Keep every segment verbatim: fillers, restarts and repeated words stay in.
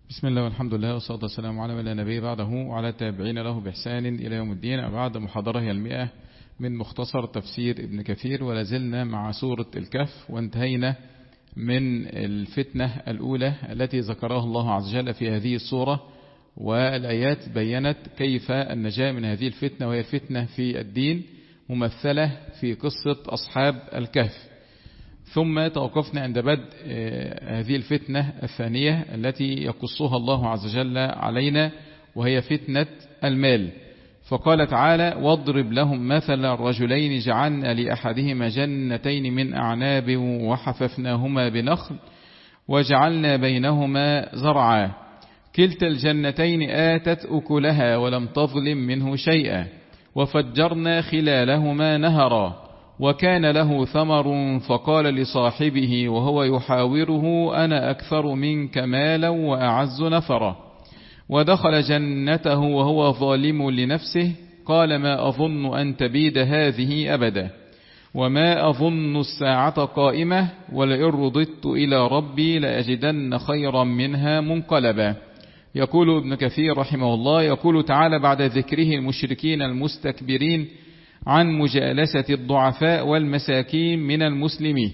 بسم الله والحمد لله والصلاة والسلام على من لا نبي بعده وعلى التابعين له بإحسان إلى يوم الدين. بعد محاضرة هي المئة من مختصر تفسير ابن كثير، ولازلنا مع سورة الكهف، وانتهينا من الفتنة الأولى التي ذكرها الله عز وجل في هذه السورة، والآيات بيّنت كيف النجاة من هذه الفتنة، وهي فتنة في الدين ممثلة في قصة أصحاب الكهف. ثم توقفنا عند بدء هذه الفتنة الثانية التي يقصها الله عز وجل علينا، وهي فتنة المال. فقال تعالى: واضرب لهم مثل الرجلين جعلنا لأحدهما جنتين من أعناب وحففناهما بنخل وجعلنا بينهما زرعا كلتا الجنتين آتت أكلها ولم تظلم منه شيئا وفجرنا خلالهما نهرا وكان له ثمر فقال لصاحبه وهو يحاوره أنا أكثر منك مالا وأعز نفرا ودخل جنته وهو ظالم لنفسه قال ما أظن أن تبيد هذه أبدا وما أظن الساعة قائمة ولئن رددت إلى ربي لأجدن خيرا منها منقلبا. يقول ابن كثير رحمه الله، يقول تعالى بعد ذكره المشركين المستكبرين عن مجالسة الضعفاء والمساكين من المسلمين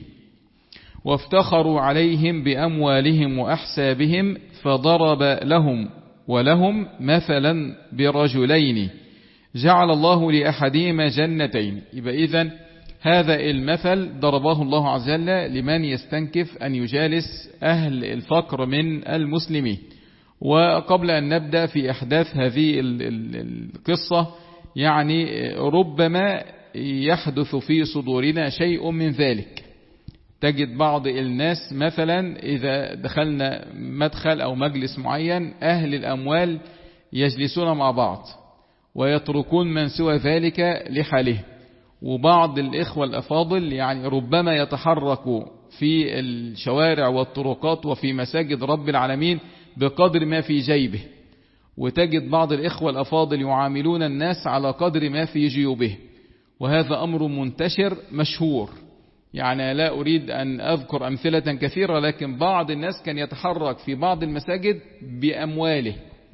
وافتخروا عليهم بأموالهم وأحسابهم، فضرب لهم ولهم مثلا برجلين جعل الله لأحدهما جنتين. يبقى إذن هذا المثل ضربه الله عز وجل لمن يستنكف أن يجالس أهل الفقر من المسلمين. وقبل أن نبدأ في أحداث هذه القصة، يعني ربما يحدث في صدورنا شيء من ذلك. تجد بعض الناس مثلا إذا دخلنا مدخل أو مجلس معين أهل الأموال يجلسون مع بعض ويتركون من سوى ذلك لحاله، وبعض الإخوة الأفاضل يعني ربما يتحركوا في الشوارع والطرقات وفي مساجد رب العالمين بقدر ما في جيبه، وتجد بعض الإخوة الأفاضل يعاملون الناس على قدر ما في جيوبه، وهذا أمر منتشر مشهور. يعني لا أريد أن أذكر أمثلة كثيرة، لكن بعض الناس كان يتحرك في بعض المساجد بأمواله،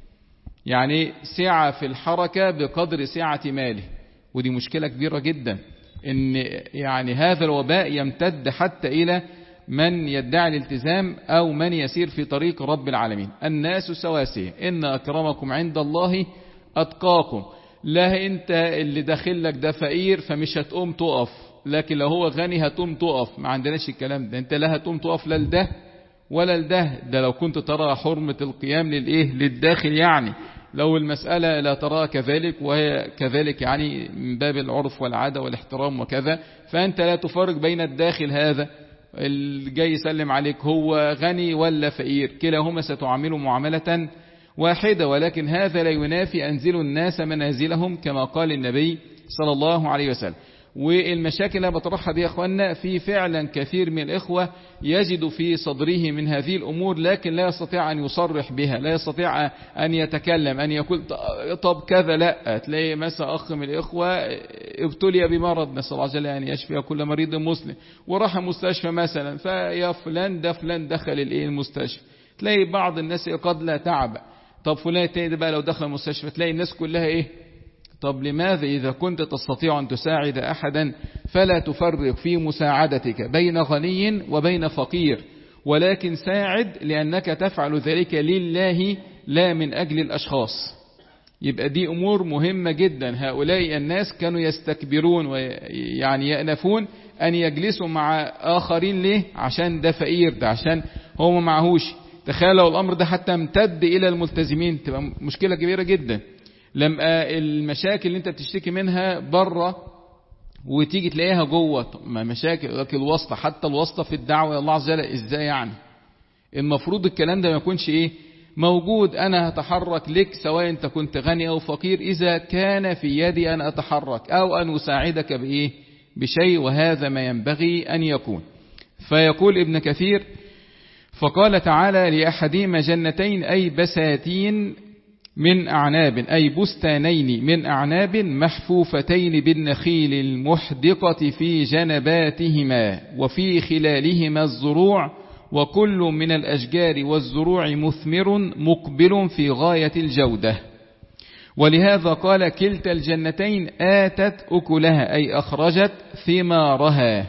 يعني سعة في الحركة بقدر سعة ماله، ودي مشكلة كبيرة جدا، إن يعني هذا الوباء يمتد حتى إلى من يدعي الالتزام أو من يسير في طريق رب العالمين. الناس سواسية، إن أكرمكم عند الله أتقاكم. لا أنت اللي داخل لك ده فقير فمش هتقوم تقف، لكن لو هو غني هتقوم تقف. ما عندناش الكلام ده، أنت لا هتقوم تقف لا لده ولا لده. ده لو كنت ترى حرمة القيام للإيه للداخل، يعني لو المسألة لا ترى كذلك وهي كذلك، يعني من باب العرف والعادة والاحترام وكذا، فأنت لا تفرق بين الداخل هذا اللي جاي يسلم عليك هو غني ولا فقير، كلاهما ستعامله معاملة واحدة. ولكن هذا لا ينافي أنزلوا الناس منازلهم كما قال النبي صلى الله عليه وسلم. والمشاكل اللي بطرحها دي يا أخوانا، في فعلا كثير من الإخوة يجد في صدره من هذه الأمور، لكن لا يستطيع أن يصرح بها، لا يستطيع أن يتكلم أن يقول طب كذا. لا، تلاقي مثلا أخ من الإخوة ابتلي بمرض، نسأل الله جل أن يشفي كل مريض مسلم، وراح مستشفى مثلا، فيا فلان ده فلان دخل الإيه المستشفى، تلاقي بعض الناس قد لا تعب. طب فلان التاني بقى لو دخل المستشفى تلاقي الناس كلها إيه؟ طب لماذا إذا كنت تستطيع أن تساعد أحدا فلا تفرق في مساعدتك بين غني وبين فقير، ولكن ساعد لأنك تفعل ذلك لله لا من أجل الأشخاص. يبقى دي أمور مهمة جدا. هؤلاء الناس كانوا يستكبرون ويعني يأنفون أن يجلسوا مع آخرين. ليه؟ عشان ده فقير، ده عشان هو ما معهوش. تخيلوا الأمر ده حتى امتد إلى الملتزمين، تبقى مشكلة كبيرة جدا. لما المشاكل اللي انت بتشتكي منها بره وتيجي تلاقيها جوه، مشاكل لكن الواسطة، حتى الواسطة في الدعوة الى الله عز وجل ازاي؟ يعني المفروض الكلام ده ما يكونش ايه موجود. انا هتحرك لك سواء انت كنت غني او فقير، اذا كان في يدي ان اتحرك او ان اساعدك بايه بشيء، وهذا ما ينبغي ان يكون. فيقول ابن كثير: فقال تعالى لأحدهما جنتين أي بساتين من أعناب، أي بستانين من أعناب محفوفتين بالنخيل المحدقة في جنباتهما وفي خلالهما الزروع وكل من الأشجار والزروع مثمر مقبل في غاية الجودة. ولهذا قال كلتا الجنتين آتت أكلها أي أخرجت ثمارها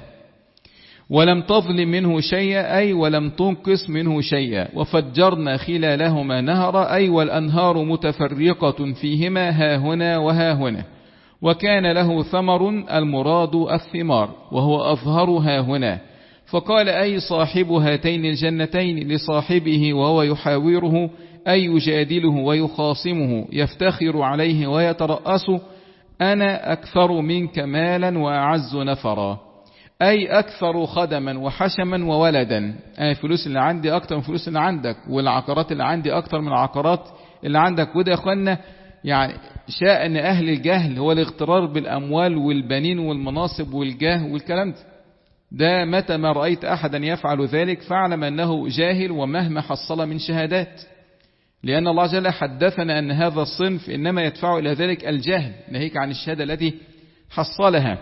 ولم تظلم منه شيئا أي ولم تنقص منه شيئا. وفجرنا خلالهما نهرا أي والأنهار متفرقة فيهما ها هنا وها هنا. وكان له ثمر المراد الثمار وهو أظهر ها هنا. فقال أي صاحب هاتين الجنتين لصاحبه وهو يحاوره أي يجادله ويخاصمه يفتخر عليه ويترأس أنا أكثر منك مالا وأعز نفرا أي أكثر خدما وحشما وولدا. أي فلوس اللي عندي أكثر من فلوس اللي عندك والعقارات اللي عندي أكثر من العقارات اللي عندك. وده يا أخوانا يعني شأن أهل الجهل هو الاغترار بالأموال والبنين والمناصب والجاه والكلام ده. ده متى ما رأيت أحدا يفعل ذلك فاعلم أنه جاهل ومهما حصل من شهادات، لأن الله جل حدثنا أن هذا الصنف إنما يدفع إلى ذلك الجهل ناهيك عن الشهادة التي حصلها.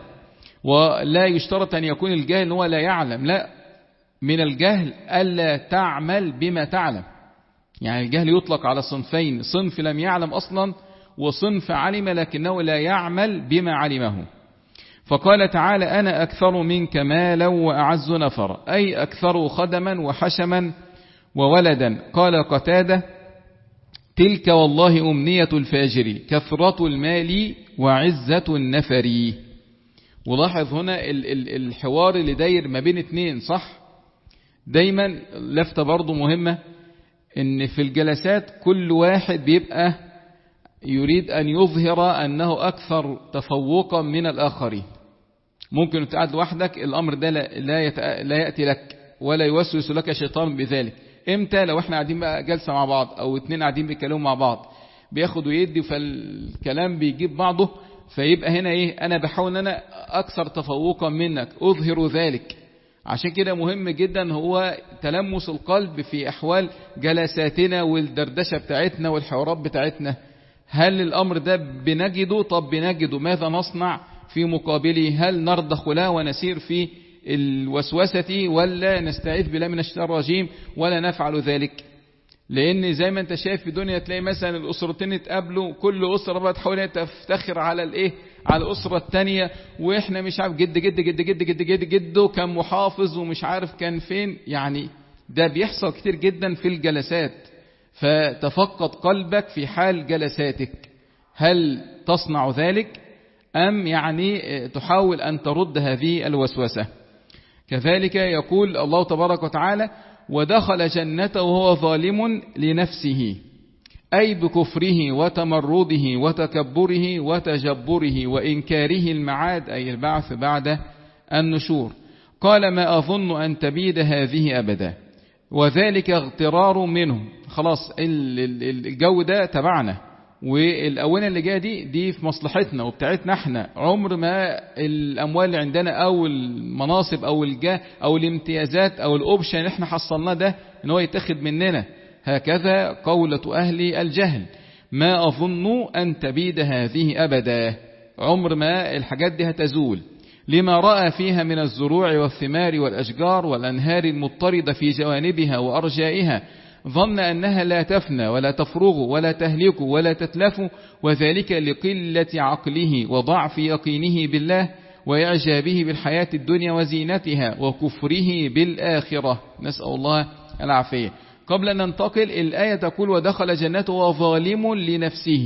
ولا يشترط أن يكون الجاهل هو لا يعلم، لا، من الجهل ألا تعمل بما تعلم. يعني الجهل يطلق على صنفين، صنف لم يعلم أصلا وصنف علم لكنه لا يعمل بما علمه. فقال تعالى أنا أكثر منك مالا وأعز نفرا أي أكثر خدما وحشما وولدا. قال قتادة تلك والله أمنية الفاجر كثرة المال وعزة النفر. ولاحظ هنا الحوار اللي داير ما بين اتنين، صح؟ دايما لفتة برضو مهمة ان في الجلسات كل واحد بيبقى يريد أن يظهر أنه أكثر تفوقا من الآخرين. ممكن تقعد لوحدك الأمر ده لا, لا يأتي لك ولا يوسوس لك شيطان بذلك. امتى؟ لو احنا قاعدين بقى جلسة مع بعض أو اتنين قاعدين بيتكلموا مع بعض بياخدوا يدي فالكلام بيجيب بعضه، فيبقى هنا ايه أنا بحاول أن أنا أكثر تفوقا منك أظهر ذلك. عشان كده مهم جدا هو تلمس القلب في أحوال جلساتنا والدردشة بتاعتنا والحوارات بتاعتنا. هل الأمر ده بنجده؟ طب بنجده ماذا نصنع في مقابله؟ هل نرضخ له ونسير في الوسوسة ولا نستعيذ بالله من الشيطان الرجيم ولا نفعل ذلك؟ لأن زي ما انت شايف في الدنيا تلاقي مثلا الأسرتين اتقابلوا كل أسرة بقى تحاول تفتخر على الايه على الأسرة التانية، واحنا مش عارف جد جد جد جد جد جد جده كان محافظ ومش عارف كان فين. يعني ده بيحصل كتير جدا في الجلسات. فتفقد قلبك في حال جلساتك، هل تصنع ذلك أم يعني تحاول أن ترد هذه الوسوسة؟ كذلك يقول الله تبارك وتعالى ودخل جنته وهو ظالم لنفسه أي بكفره وتمرده وتكبره وتجبره وإنكاره المعاد أي البعث بعد النشور. قال ما أظن أن تبيد هذه أبدا وذلك اغترار منه. خلاص الجو ده تبعنا والأونة اللي جايه دي دي في مصلحتنا وبتاعتنا احنا. عمر ما الأموال اللي عندنا أو المناصب أو الجاه أو الامتيازات أو الأوبشن اللي احنا حصلناه ده ان هو يتخذ مننا. هكذا قولة أهل الجهل ما أظن أن تبيد هذه أبدا، عمر ما الحاجات دي هتزول. لما رأى فيها من الزروع والثمار والأشجار والأنهار المضطردة في جوانبها وأرجائها ظن أنها لا تفنى ولا تفرغ ولا تهلك ولا تتلف، وذلك لقلة عقله وضعف يقينه بالله وإعجابه بالحياة الدنيا وزينتها وكفره بالآخرة، نسأل الله العافية. قبل أن ننتقل الآية تقول ودخل جنته وظالم لنفسه.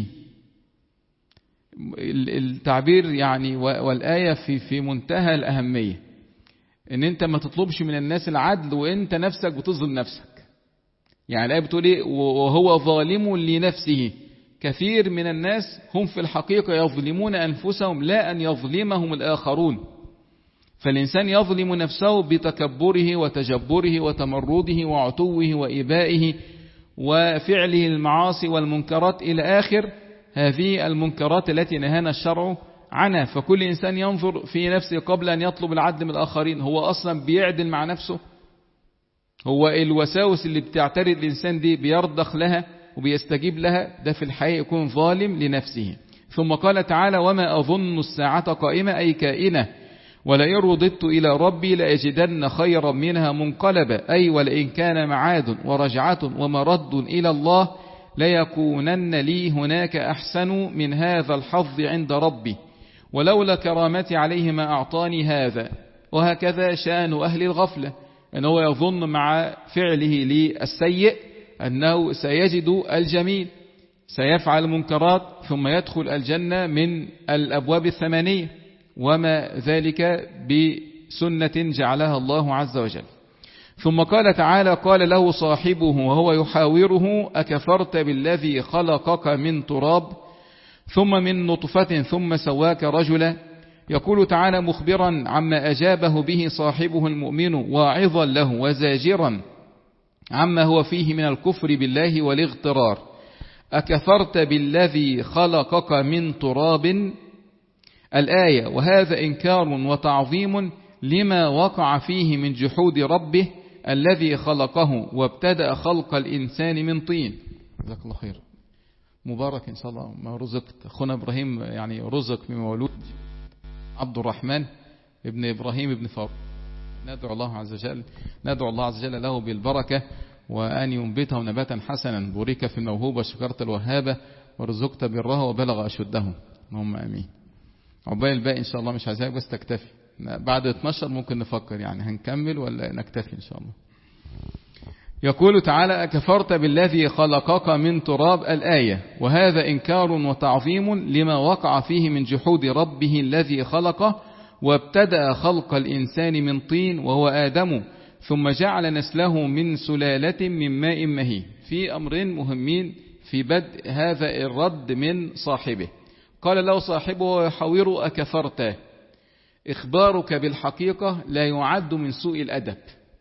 التعبير يعني والآية في في منتهى الأهمية، ان انت ما تطلبش من الناس العدل وانت نفسك بتظلم نفسك. يعني الآية بتقول ايه وهو ظالم لنفسه. كثير من الناس هم في الحقيقة يظلمون أنفسهم لا أن يظلمهم الآخرون. فالإنسان يظلم نفسه بتكبره وتجبره وتمرده وعتوه وإبائه وفعله المعاصي والمنكرات إلى آخر هذه المنكرات التي نهانا الشرع عنها. فكل إنسان ينظر في نفسه قبل أن يطلب العدل من الآخرين. هو أصلا بيعدل مع نفسه؟ هو الوساوس اللي بتعترض الإنسان دي بيرضخ لها وبيستجيب لها؟ ده في الحقيقة يكون ظالم لنفسه. ثم قال تعالى وما أظن الساعة قائمة أي كائنة ولئن رددت إلى ربي لأجدن خيرا منها منقلبا، أي ولئن كان معاد ورجعة ومرد إلى الله ليكونن لي هناك أحسن من هذا الحظ عند ربي، ولولا كرامتي عليه ما أعطاني هذا. وهكذا شأن أهل الغفلة، أنه يظن مع فعله للسيء أنه سيجد الجميل، سيفعل المنكرات ثم يدخل الجنة من الأبواب الثمانية، وما ذلك بسنة جعلها الله عز وجل. ثم قال تعالى: قال له صاحبه وهو يحاوره: أكفرت بالذي خلقك من تراب ثم من نطفة ثم سواك رجلا. يقول تعالى مخبرا عما أجابه به صاحبه المؤمن، واعظا له وزاجرا عما هو فيه من الكفر بالله والاغترار: أكفرت بالذي خلقك من تراب. الآية: وهذا إنكار وتعظيم لما وقع فيه من جحود ربه الذي خلقه وابتدأ خلق الإنسان من طين. جزاك الله خير، مبارك إن شاء الله ما رزقت. أخونا إبراهيم يعني رزق من مولود عبد الرحمن ابن إبراهيم ابن فاروق. ندعو الله عز وجل ندعو الله عز وجل له بالبركة، وأن ينبته نباتا حسنا، بورك في الموهوبة شكرت الوهابة ورزقت برها وبلغ أشده. اللهم آمين. عقبال الباقي إن شاء الله مش عايزاك بس تكتفي، بعد اتناشر ممكن نفكر يعني هنكمل ولا نكتفي إن شاء الله. يقول تعالى: أكفرت بالذي خلقك من تراب. الآية: وهذا إنكار وتعظيم لما وقع فيه من جحود ربه الذي خلقه وابتدأ خلق الإنسان من طين وهو آدم، ثم جعل نسله من سلالة من ماء مهين. في أمرين مهمين في بدء هذا الرد من صاحبه. قال له صاحبه يحاوره: أكفرت. إخبارك بالحقيقة لا يعد من سوء الأدب.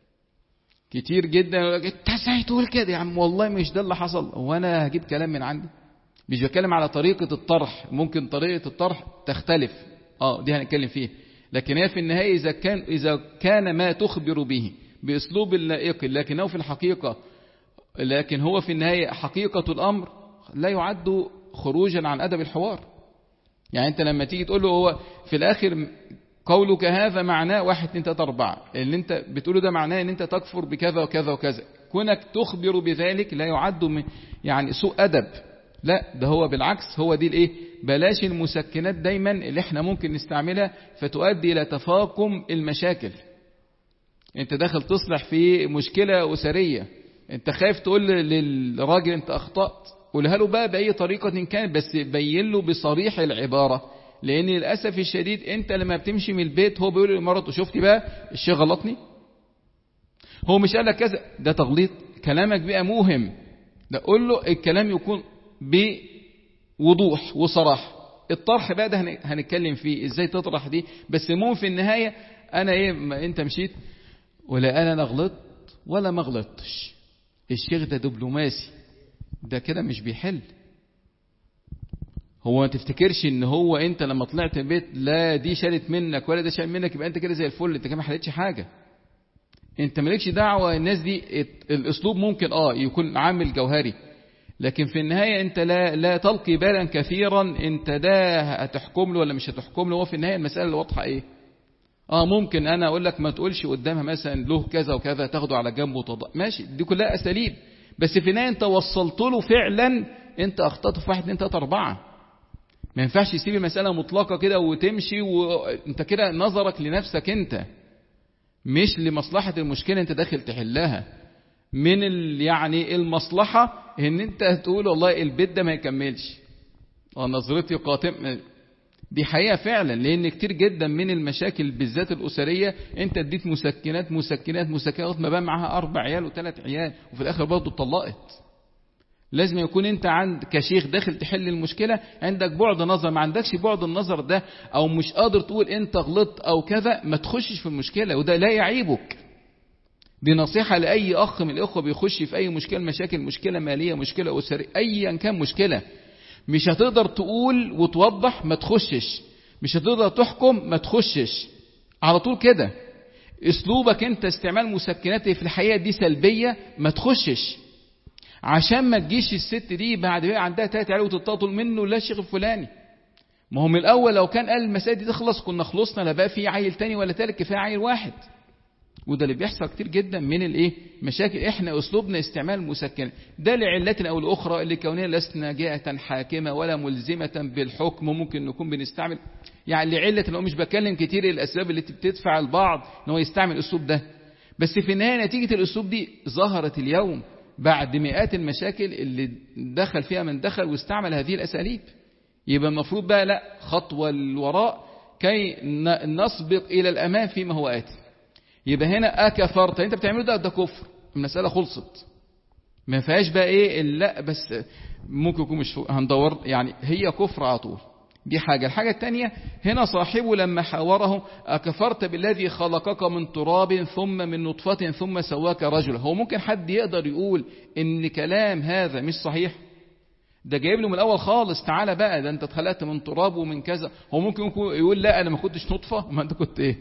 كتير جدا انت ازاي تقول كده يا عم، والله مش ده اللي حصل، وانا هجيب كلام من عندي؟ مش بتكلم على طريقة الطرح، ممكن طريقة الطرح تختلف، اه دي هنتكلم فيه، لكن هي في النهاية إذا كان إذا كان ما تخبر به بأسلوب لائق لكنه في الحقيقة لكن هو في النهاية حقيقة الأمر لا يعد خروجا عن أدب الحوار. يعني أنت لما تيجي تقول له هو في الآخر قولك هذا معناه واحد اتنين تلاتة أربعة، اللي أنت بتقوله ده معناه أن أنت تكفر بكذا وكذا وكذا، كونك تخبر بذلك لا يعد من يعني سوء أدب، لا ده هو بالعكس، هو دي الايه، بلاش المسكنات دايما اللي احنا ممكن نستعملها فتؤدي الى تفاقم المشاكل. انت داخل تصلح في مشكلة أسرية، انت خايف تقول للراجل انت اخطأت، قولها له بقى بأي طريقة كانت، بس بين له بصريح العبارة، لان للأسف الشديد انت لما بتمشي من البيت هو بيقول لمراته شفتي بقى الشيء غلطني، هو مش قال لك كذا، ده تغليط، كلامك بقى موهم، ده قول له الكلام يكون بوضوح وصراحة. الطرح بقى ده هنتكلم فيه ازاي تطرح دي، بس المهم في النهاية انا ايه، ما انت مشيت ولا انا غلطت ولا ما غلطتش، الشيخ ده دبلوماسي، ده كده مش بيحل. هو ما تفتكرش ان هو انت لما طلعت البيت لا دي شالت منك ولا ده شال منك يبقى انت كده زي الفل، انت كده ما حلتش حاجة، انت مالكش دعوة. الناس دي الاسلوب ممكن اه يكون عامل جوهري، لكن في النهاية انت لا لا تلقي بالا كثيرا انت ده هتحكم له ولا مش هتحكم له. هو في النهاية المسألة اللي واضحة ايه، اه ممكن انا اقول لك ما تقولش قدامها مثلا له كذا وكذا، تاخده على جنب وتضع ماشي، دي كلها اساليب، بس في النهاية انت وصلت له فعلا انت اخطأت في واحد اتنين تلاتة اربعة. ما ينفعش يسيب المسألة مطلقة كده وتمشي وانت كده نظرك لنفسك انت مش لمصلحة المشكلة انت داخل تحلها. من يعني المصلحة ان انت تقول والله البيت ده ما يكملش، ونظرتي قاتم، دي حقيقة فعلا، لان كتير جدا من المشاكل بالذات الاسرية انت اديت مسكنات مسكنات مسكنات ما بقى معاها اربع عيال وثلاث عيال وفي الاخر برضه اتطلقت. لازم يكون انت عند كشيخ داخل تحل المشكلة عندك بعد نظر، ما عندكش بعد النظر ده او مش قادر تقول انت غلطت او كذا، ما تخشش في المشكلة، وده لا يعيبك. دي نصيحة لأي أخ من الأخوة بيخش في أي مشكلة مشاكل، مشكلة مالية، مشكلة أسرية، أيا كان مشكلة، مش هتقدر تقول وتوضح ما تخشش، مش هتقدر تحكم ما تخشش، على طول كده. أسلوبك أنت استعمال مسكنات في الحياة دي سلبية ما تخشش، عشان ما تجيش الست دي بعد بقى عندها تلات عيال وتتطاطل منه لا الشيخ الفلاني ما هو من الأول لو كان قال المسائل دي تخلص كنا خلصنا، لا بقى في عيل تاني ولا تالت، كفاية عيل واحد. وده اللي بيحصل كتير جدا من الايه مشاكل. احنا اسلوبنا استعمال مسكنات، ده لعلتنا او الاخرى اللي كوننا لسنا جهة حاكمة ولا ملزمة بالحكم، ممكن نكون بنستعمل يعني لعلة لو مش بكلم كتير الاسباب اللي بتدفع البعض ان هو يستعمل الاسلوب ده. بس في النهاية نتيجة الاسلوب دي ظهرت اليوم بعد مئات المشاكل اللي دخل فيها من دخل واستعمل هذه الاساليب. يبقى المفروض بقى لا، خطوة للوراء كي نسبق الى الامام فيما هو آتي. يبقى هنا أكفرت، انت بتعمله ده ده كفر، المسألة خلصت، ما فيهاش بقى ايه لا بس ممكن يكون مش هندور، يعني هي كفر على طول. دي حاجة. الحاجة الثانية هنا صاحبه لما حاوره أكفرت بالذي خلقك من تراب ثم من نطفة ثم سواك رجلا. هو ممكن حد يقدر يقول ان كلام هذا مش صحيح؟ ده جايب له من الاول خالص تعالى بقى ده انت اتخلقت من تراب ومن كذا. هو ممكن يقول لا انا ما كنتش نطفة، ما انت كنت ايه؟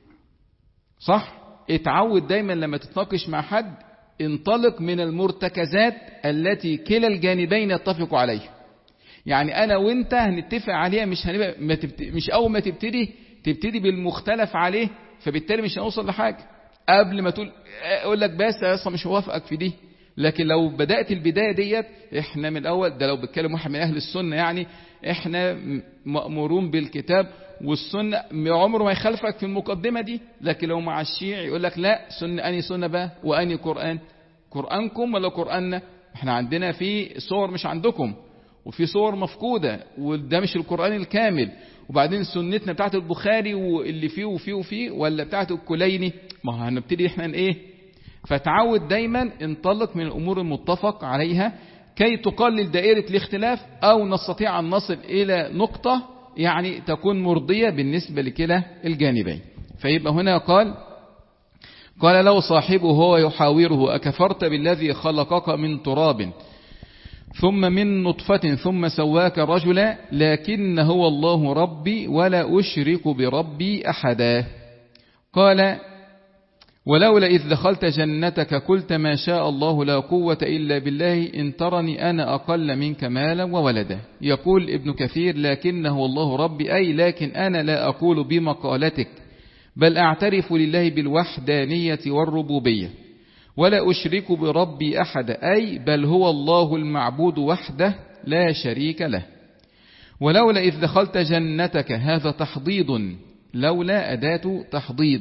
صح؟ اتعود دايما لما تتناقش مع حد انطلق من المرتكزات التي كلا الجانبين يتفقوا عليها. يعني انا وانت هنتفق عليها، مش هنبقى ما تبت... مش اول ما تبتدي تبتدي بالمختلف عليه، فبالتالي مش هنوصل لحاجه قبل ما تقول اقول لك بس اصلا مش موافقك في دي. لكن لو بدات البدايه ديت احنا من الاول، ده لو بتكلم واحد من اهل السنه يعني احنا مأمورون بالكتاب والسنة، عمره ما يخالفك في المقدمة دي. لكن لو مع الشيع يقول لك لا سنة أني سنة بقى وأني قرآن، قرآنكم ولا قرآننا؟ احنا عندنا في صور مش عندكم، وفي صور مفقودة، وده مش القرآن الكامل. وبعدين سنتنا بتاعت البخاري واللي فيه وفيه وفيه ولا بتاعت الكليني، ما هنبتدي احنا ايه. فتعود دايما انطلق من الأمور المتفق عليها كي تقلل دائرة الاختلاف، أو نستطيع أن نصل إلى نقطة يعني تكون مرضية بالنسبة لكلا الجانبين. فيبقى هنا قال قال له صاحبه هو يحاوره أكفرت بالذي خلقك من تراب ثم من نطفة ثم سواك رجلا لكن هو الله ربي ولا أشرك بربي أحدا. قال ولولا إذ دخلت جنتك قلت ما شاء الله لا قوة إلا بالله إن ترني أنا أقل منك مالا وولدا. يقول ابن كثير لكنه الله ربي، أي لكن أنا لا أقول بمقالتك بل أعترف لله بالوحدانية والربوبية ولا أشرك بربي أحد، أي بل هو الله المعبود وحده لا شريك له. ولولا إذ دخلت جنتك هذا تحضيض، لولا أداة تحضيض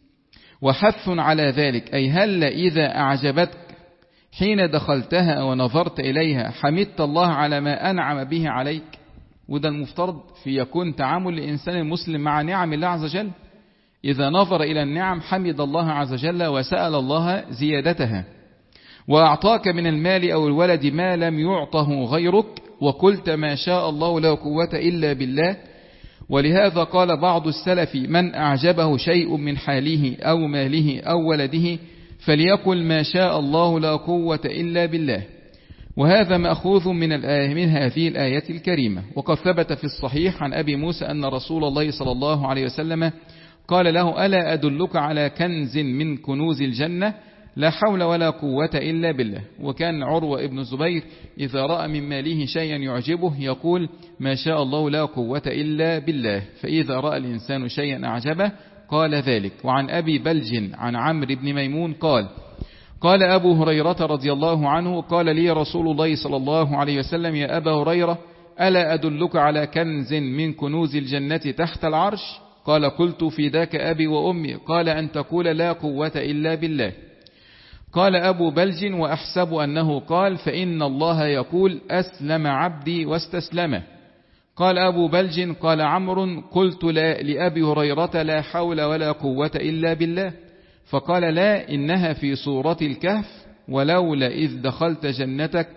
وحث على ذلك، أي هل إذا أعجبتك حين دخلتها ونظرت إليها حمدت الله على ما أنعم به عليك. وده المفترض في يكون تعامل الإنسان المسلم مع نعم الله عز وجل، إذا نظر إلى النعم حمد الله عز وجل وسأل الله زيادتها. وأعطاك من المال أو الولد ما لم يعطه غيرك وقلت ما شاء الله لا قوة إلا بالله. ولهذا قال بعض السلف من أعجبه شيء من حاله أو ماله أو ولده فليقل ما شاء الله لا قوة إلا بالله. وهذا مأخوذ من الآية من هذه الآية الكريمة. وقد ثبت في الصحيح عن أبي موسى أن رسول الله صلى الله عليه وسلم قال له ألا أدلك على كنز من كنوز الجنة لا حول ولا قوة إلا بالله. وكان عروة ابن الزبير إذا رأى من ماله شيئا يعجبه يقول ما شاء الله لا قوة إلا بالله، فإذا رأى الإنسان شيئا أعجبه قال ذلك. وعن أبي بلج عن عمرو بن ميمون قال قال أبو هريرة رضي الله عنه قال لي رسول الله صلى الله عليه وسلم يا أبا هريرة ألا أدلك على كنز من كنوز الجنة تحت العرش؟ قال قلت فداك أبي وأمي. قال أن تقول لا قوة إلا بالله. قال أبو بلج وأحسب أنه قال فإن الله يقول أسلم عبدي واستسلمه. قال أبو بلج قال عمرو قلت لا لأبي هريرة لا حول ولا قوة إلا بالله. فقال لا إنها في سورة الكهف ولولا إذ دخلت جنتك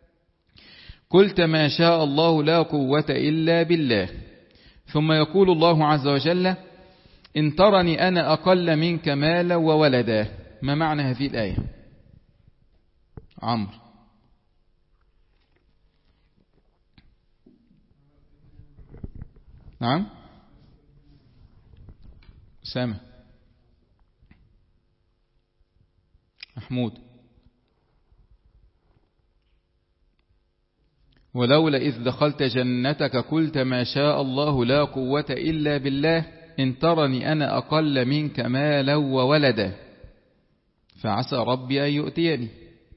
قلت ما شاء الله لا قوة إلا بالله. ثم يقول الله عز وجل إن ترني أنا أقل منك مالا وولدا. ما معنى هذه الآية؟ عمرو. نعم سامة محمود. ولولا إذ دخلت جنتك قلت ما شاء الله لا قوة إلا بالله إن ترني أنا أقل منك مالا وولدا فعسى ربي أن يؤتيني.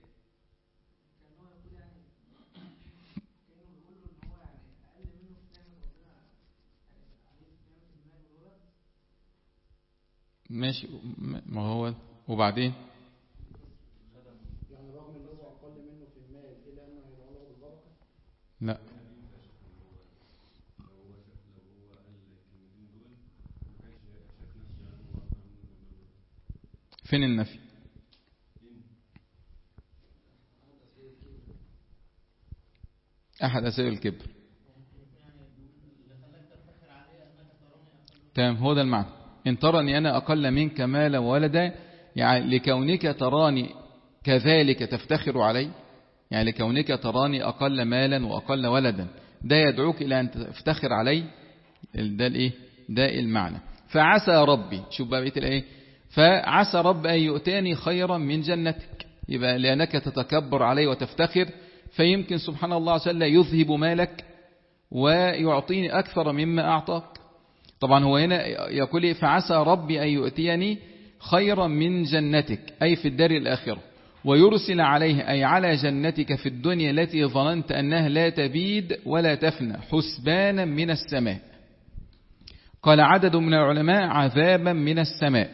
ماشي، ما هو وبعدين يعني رغم انه اقل منه في المال الا انه يدعو بالبركه. لا، فين النفي؟ أحد أسباب الكبر. تمام، هو ده المعنى. إن ترني أنا أقل منك مالا وولدا، يعني لكونك تراني كذلك تفتخر علي، يعني لكونك تراني أقل مالا وأقل ولدا ده يدعوك إلى أن تفتخر علي. ده الإيه؟ ده المعنى. فعسى ربي، شوف بقى بقيت الإيه؟ فعسى رب أن يؤتاني خيرا من جنتك، يبقى لأنك تتكبر علي وتفتخر، فيمكن سبحان الله عز وجل يذهب مالك ويعطيني أكثر مما أعطاك. طبعا هو هنا يقول فعسى ربي أن يؤتيني خيرا من جنتك أي في الدار الآخرة، ويرسل عليه أي على جنتك في الدنيا التي ظننت أنها لا تبيد ولا تفنى حسبانا من السماء. قال عدد من العلماء عذابا من السماء،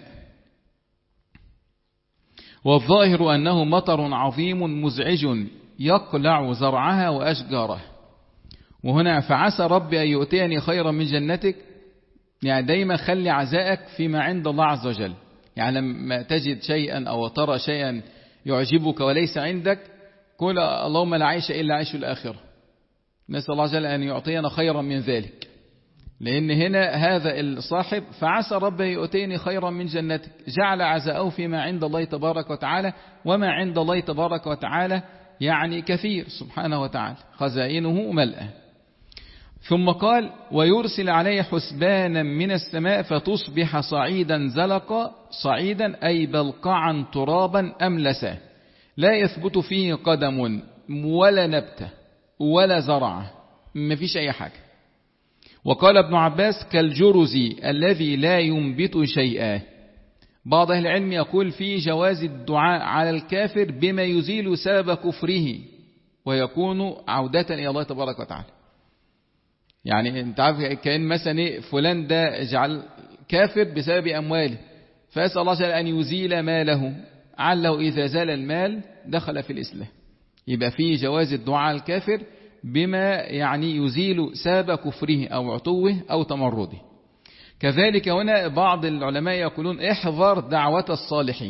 والظاهر أنه مطر عظيم مزعج يقلع زرعها وأشجارها. وهنا فعسى ربي أن يؤتيني خيرا من جنتك، يعني دايما خلي عزائك فيما عند الله عز وجل. يعني لما تجد شيئا أو ترى شيئا يعجبك وليس عندك، قل اللهم لا عيش إلا عيش الآخرة، نسأل الله عز وجل أن يعطينا خيرا من ذلك. لأن هنا هذا الصاحب فعسى ربي يؤتيني خيرا من جنتك جعل عزاءه فيما عند الله تبارك وتعالى، وما عند الله تبارك وتعالى يعني كثير سبحانه وتعالى، خزائنه ملأة. ثم قال ويرسل عليه حسبانا من السماء فتصبح صعيدا زلقا، صعيدا أي بلقعا ترابا أملسا لا يثبت فيه قدم ولا نبتة ولا زرع، ما فيش أي حاجة. وقال ابن عباس كالجرز الذي لا ينبت شيئا. بعض أهل العلم يقول في جواز الدعاء على الكافر بما يزيل سبب كفره ويكون عودة إلى الله تبارك وتعالى. يعني انت عارف كأن مثلا فلان ده جعل كافر بسبب أمواله، فأسأل الله جل أن يزيل ماله عله إذا زال المال دخل في الإسلام. يبقى فيه جواز الدعاء على الكافر بما يعني يزيل سبب كفره أو عتوه أو تمرده. كذلك هنا بعض العلماء يقولون احذر دعوة الصالحين.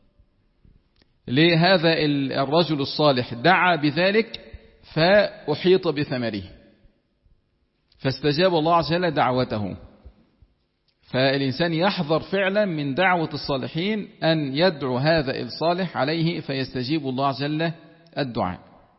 لهذا الرجل الصالح دعا بذلك فأحيط بثمره فاستجاب الله عز وجل دعوته. فالإنسان يحذر فعلا من دعوة الصالحين أن يدعو هذا الصالح عليه فيستجيب الله عز وجل الدعاء.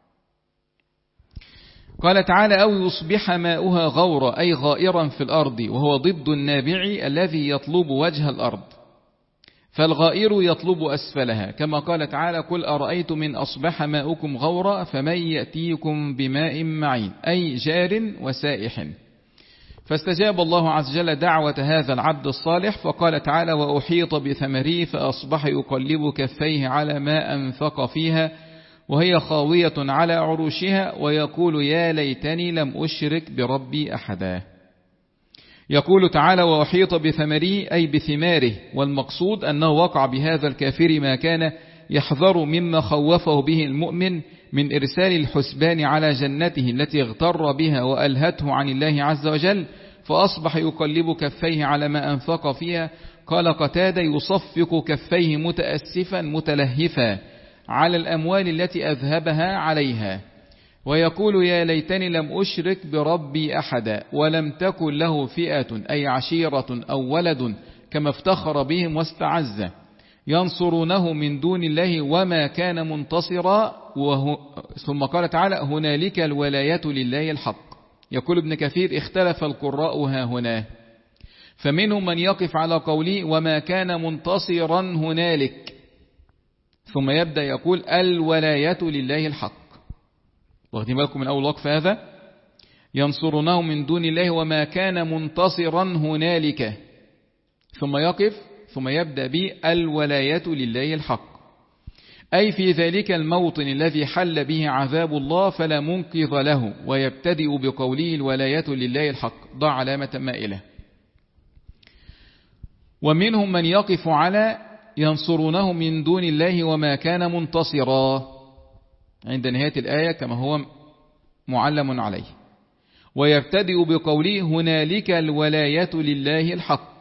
قال تعالى أو يصبح ماؤها غورا أي غائرا في الأرض، وهو ضد النابع الذي يطلب وجه الأرض، فالغائر يطلب أسفلها، كما قال تعالى قل أرأيتم من أصبح ماؤكم غورا فمن يأتيكم بماء معين أي جار وسائح. فاستجاب الله عز وجل دعوة هذا العبد الصالح فقال تعالى وأحيط بثمره فأصبح يقلب كفيه على ما أنفق فيها وهي خاوية على عروشها ويقول يا ليتني لم أشرك بربي أحدا. يقول تعالى وأحيط بثمره أي بثماره، والمقصود أنه وقع بهذا الكافر ما كان يحذر مما خوفه به المؤمن من إرسال الحسبان على جنته التي اغتر بها وألهته عن الله عز وجل، فأصبح يقلب كفيه على ما أنفق فيها. قال قتادة يصفق كفيه متأسفا متلهفا على الأموال التي أذهبها عليها، ويقول يا ليتني لم أشرك بربي أحدا ولم تكن له فئة أي عشيرة أو ولد كما افتخر بهم واستعز ينصرونه من دون الله وما كان منتصرا. وهو ثم قال تعالى هنالك الولاية لله الحق. يقول ابن كثير اختلف القراء ها هنا، فمنهم من يقف على قوله وما كان منتصرا هنالك، ثم يبدأ يقول الولاية لله الحق، واخدين بالكم من أول وقف هذا؟ ينصرونه من دون الله وما كان منتصرا هنالك، ثم يقف ثم يبدأ بالولاية لله الحق، أي في ذلك الموطن الذي حل به عذاب الله فلا منقذ له، ويبتدئ بقوله الولاية لله الحق، ضع علامة مائلة. ومنهم من يقف على ينصرونه من دون الله وما كان منتصرا عند نهاية الآية كما هو معلم عليه، ويبتدئ بقوله هنالك الولاية لله الحق.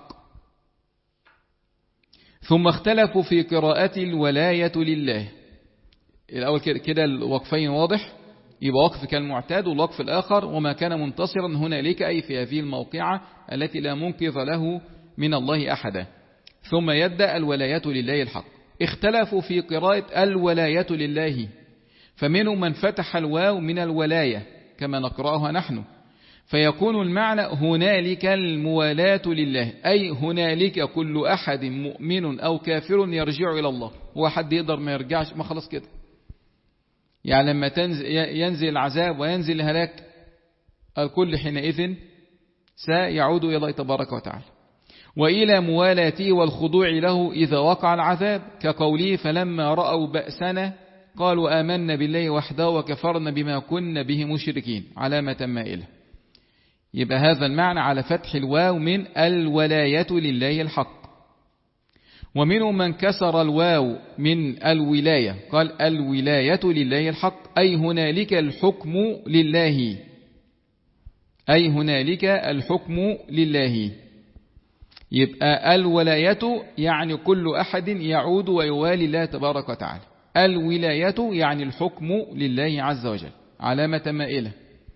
ثم اختلفوا في قراءة الولاية لله. الأول كده الوقفين واضح، يبقى وقف كالمعتاد، والوقف الآخر وما كان منتصرا هنالك أي في هذه الموقعة التي لا منقذ له من الله أحدا. ثم يبدأ الولاية لله الحق. اختلفوا في قراءة الولاية لله، فمنهم من فتح الواو من الولاية كما نقرأها نحن، فيكون المعنى هنالك الموالاة لله، أي هنالك كل أحد مؤمن أو كافر يرجع إلى الله. هو حد يقدر ما يرجعش؟ ما خلاص كده، يعني لما ينزل العذاب وينزل الهلاك الكل حينئذ سيعود إلى الله تبارك وتعالى، وإلى موالاته والخضوع له إذا وقع العذاب، كقوله فلما رأوا بأسنا قالوا آمنا بالله وحده وكفرنا بما كنا به مشركين، علامة مائلة. يبقى هذا المعنى على فتح الواو من الولاية لله الحق. ومنهم من كسر الواو من الولاية قال الولاية لله الحق، أي هنالك الحكم لله، أي هنالك الحكم لله. يبقى الولاية يعني كل أحد يعود ويوالي الله تبارك وتعالى، الولاية يعني الحكم لله عز وجل، علامة مائلة.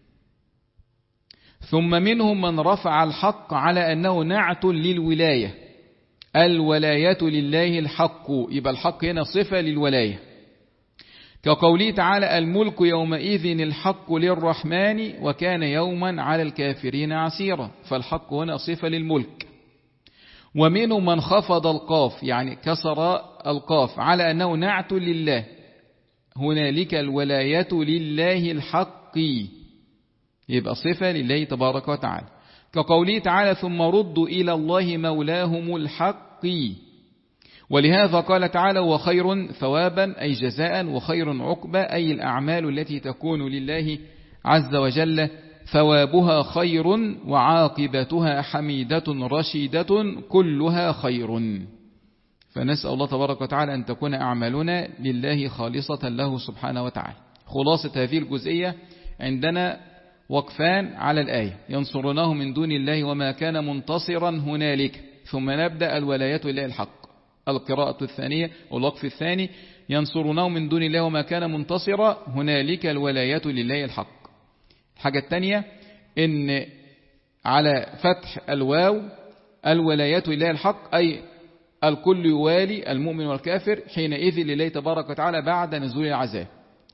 ثم منهم من رفع الحق على أنه نعت للولاية، الولاية لله الحق، يبقى الحق هنا صفة للولاية، كقوله تعالى الملك يومئذ الحق للرحمن وكان يوما على الكافرين عسيرا، فالحق هنا صفة للملك. ومنهم من خفض القاف يعني كسر القاف على أنه نعت لله، هنالك الولاية لله الحق، يبقى صفة لله تبارك وتعالى، كقوله تعالى ثم ردوا إلى الله مولاهم الحق. ولهذا قال تعالى وخير ثوابا أي جزاء، وخير عقبة أي الأعمال التي تكون لله عز وجل ثوابها خير وعاقبتها حميدة رشيدة كلها خير. فنسأل الله تبارك وتعالى أن تكون أعمالنا لله خالصة له سبحانه وتعالى. خلاصة هذه الجزئية عندنا وقفان على الآية ينصرونه من دون الله وما كان منتصرا هنالك، ثم نبدأ الولاية لله الحق. القراءة الثانية والوقف الثاني ينصرونه من دون الله وما كان منتصرا هنالك الولاية لله الحق. الحاجة الثانية إن على فتح الواو الولاية لله الحق، أي الكل يوالي المؤمن والكافر حينئذ لله تبارك وتعالى بعد نزول العذاب.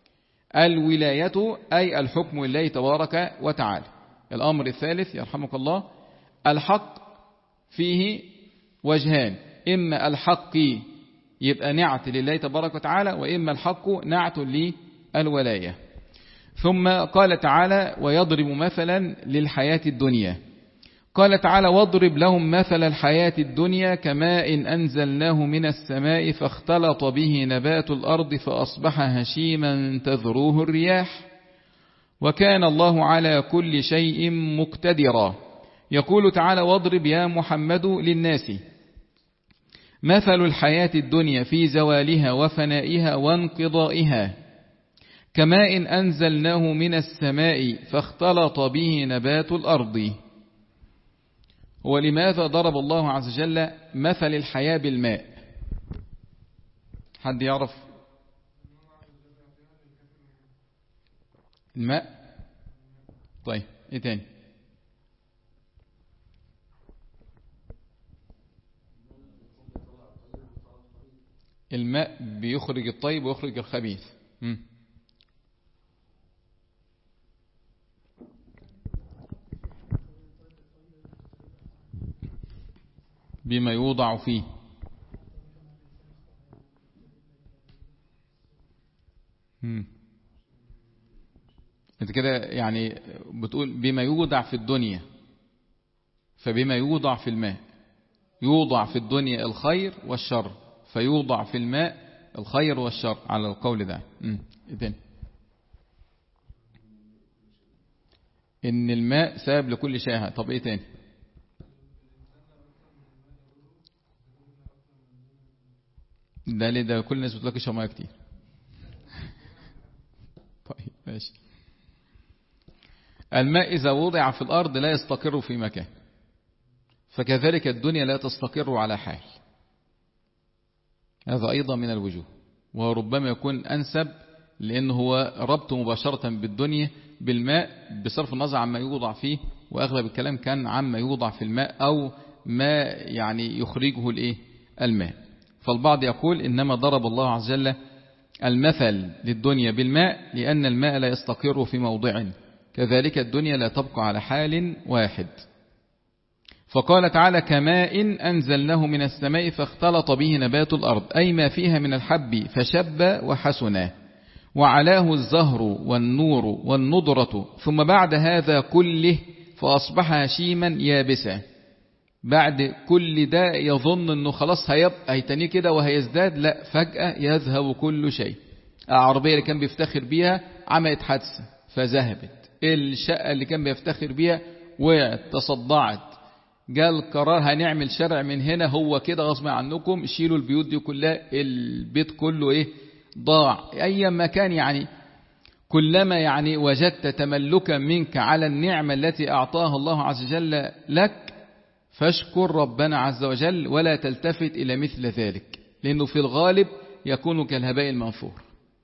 الولاية أي الحكم لله تبارك وتعالى. الأمر الثالث يرحمك الله، الحق فيه وجهان، إما الحق يبقى نعت لله تبارك وتعالى، وإما الحق نعت للولاية. ثم قال تعالى ويضرب مثلا للحياة الدنيا، قال تعالى واضرب لهم مثل الحياة الدنيا كماء أنزلناه من السماء فاختلط به نبات الأرض فأصبح هشيما تذروه الرياح وكان الله على كل شيء مقتدرا. يقول تعالى واضرب يا محمد للناس مثل الحياة الدنيا في زوالها وفنائها وانقضائها كماء أنزلناه من السماء فاختلط به نبات الأرض. ولماذا ضرب الله عز وجل مثل الحياة بالماء؟ حد يعرف؟ الماء. طيب ايه تاني؟ الماء بيخرج الطيب ويخرج الخبيث. م. بما يوضع فيه. م. انت كده يعني بتقول بما يوضع في الدنيا، فبما يوضع في الماء، يوضع في الدنيا الخير والشر، فيوضع في الماء الخير والشر على القول ده. إذن إن الماء سبب لكل شيء. طب إيه تاني؟ ده ليه؟ ده كل الناس بتلاقي شماية كتير. طيب ماشي. الماء إذا وضع في الأرض لا يستقر في مكان، فكذلك الدنيا لا تستقر على حال. هذا أيضا من الوجوه، وربما يكون أنسب لأنه هو ربط مباشرة بالدنيا بالماء بصرف النظر عما يوضع فيه، وأغلب الكلام كان عما يوضع في الماء أو ما يعني يخرجه الإيه الماء. فالبعض يقول إنما ضرب الله عز وجل المثل للدنيا بالماء لأن الماء لا يستقر في موضع، كذلك الدنيا لا تبقى على حال واحد. فقال تعالى كماء أنزلناه من السماء فاختلط به نبات الأرض، أي ما فيها من الحب فشب وحسنا وعلاه الزهر والنور والنضرة، ثم بعد هذا كله فأصبح هشيما يابسا. بعد كل ده يظن أنه خلاص هيبقى هيتنيه كده وهيزداد، لا، فجأة يذهب كل شيء. العربية اللي كان بيفتخر بيها عملت حادثة فذهبت، الشقة اللي كان بيفتخر بيها وقعت تصدعت، قال قرار هنعمل شرع من هنا هو كده غصب عنكم شيلوا البيوت دي كلها، البيت كله ايه ضاع. اي مكان يعني كلما يعني وجدت تملكا منك على النعمة التي اعطاها الله عز وجل لك فاشكر ربنا عز وجل ولا تلتفت الى مثل ذلك، لانه في الغالب يكون كالهباء المنثور.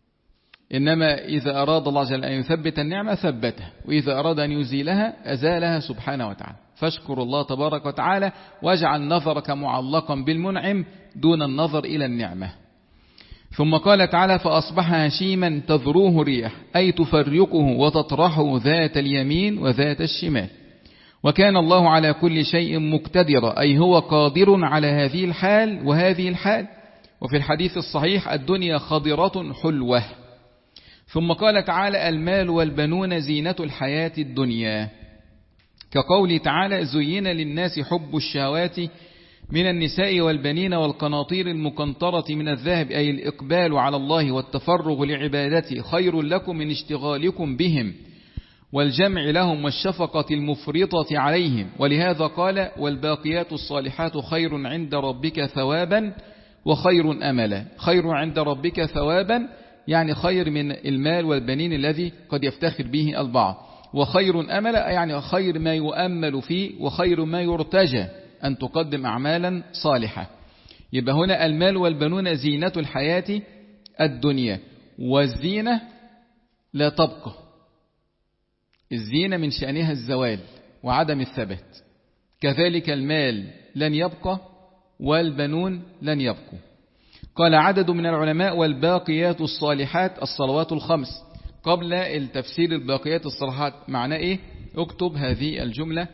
إنما إذا أراد الله عز وجل أن يثبت النعمة ثبتها، وإذا أراد أن يزيلها أزالها سبحانه وتعالى. فاشكر الله تبارك وتعالى واجعل نظرك معلقا بالمنعم دون النظر إلى النعمة. ثم قال تعالى فأصبح هشيما تذروه ريح، أي تفرقه وتطرحه ذات اليمين وذات الشمال. وكان الله على كل شيء مقتدرا، أي هو قادر على هذه الحال وهذه الحال. وفي الحديث الصحيح الدنيا خضرة حلوة. ثم قال تعالى المال والبنون زينة الحياة الدنيا، كقول تعالى زين للناس حب الشهوات من النساء والبنين والقناطير المقنطرة من الذهب، أي الإقبال على الله والتفرغ لعبادته خير لكم من اشتغالكم بهم والجمع لهم والشفقة المفرطة عليهم. ولهذا قال والباقيات الصالحات خير عند ربك ثوابا وخير أملا. خير عند ربك ثوابا يعني خير من المال والبنين الذي قد يفتخر به البعض، وخير أملا يعني خير ما يؤمل فيه وخير ما يرتجى أن تقدم أعمالا صالحة. يبقى هنا المال والبنون زينة الحياة الدنيا، والزينة لا تبقى، الزينة من شأنها الزوال وعدم الثبات، كذلك المال لن يبقى والبنون لن يبقوا. قال عدد من العلماء والباقيات الصالحات الصلوات الخمس. قبل التفسير الباقيات الصالحات معناه ايه؟ اكتب هذه الجملة: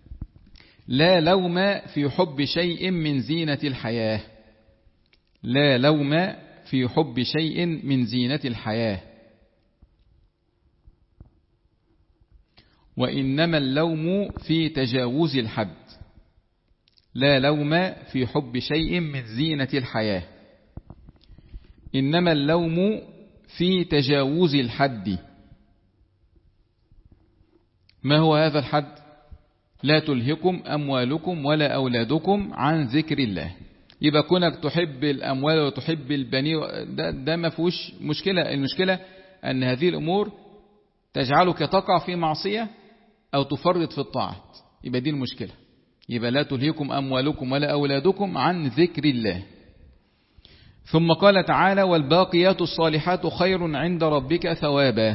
لا لوم في حب شيء من زينة الحياة. لا لوم في حب شيء من زينة الحياة، وإنما اللوم في تجاوز الحد. لا لوم في حب شيء من زينة الحياة، إنما اللوم في تجاوز الحد. ما هو هذا الحد؟ لا تلهكم أموالكم ولا أولادكم عن ذكر الله. يبقى كونك تحب الأموال وتحب البني ده, ده ما فيهوش مشكلة. المشكلة أن هذه الأمور تجعلك تقع في معصية أو تفرط في الطاعات، يبقى دي المشكلة. يبقى لا تلهكم أموالكم ولا أولادكم عن ذكر الله. ثم قال تعالى والباقيات الصالحات خير عند ربك ثوابا.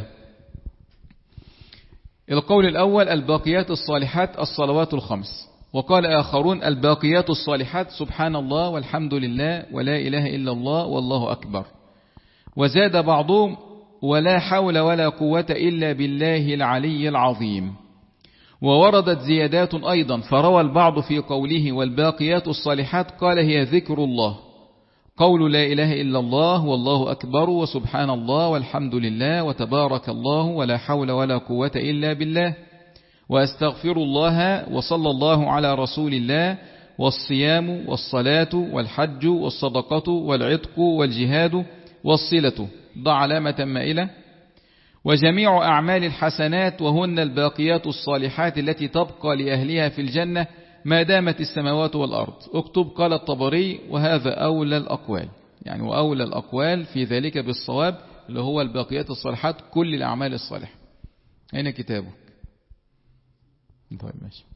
القول الأول الباقيات الصالحات الصلوات الخمس، وقال آخرون الباقيات الصالحات سبحان الله والحمد لله ولا إله إلا الله والله أكبر. وزاد بعضهم ولا حول ولا قوة إلا بالله العلي العظيم. ووردت زيادات أيضا، فروى البعض في قوله والباقيات الصالحات قال هي ذكر الله، قول لا إله إلا الله والله أكبر وسبحان الله والحمد لله وتبارك الله ولا حول ولا قوة إلا بالله وأستغفر الله وصلى الله على رسول الله والصيام والصلاة والحج والصدقة والعتق والجهاد والصلة ضع علامة مائلة وجميع أعمال الحسنات وهن الباقيات الصالحات التي تبقى لأهلها في الجنة ما دامت السماوات والأرض. اكتب قال الطبري وهذا أولى الأقوال، يعني وأولى الأقوال في ذلك بالصواب اللي هو الباقيات الصالحات كل الأعمال الصالحة. أين كتابه؟ طيب ماشي.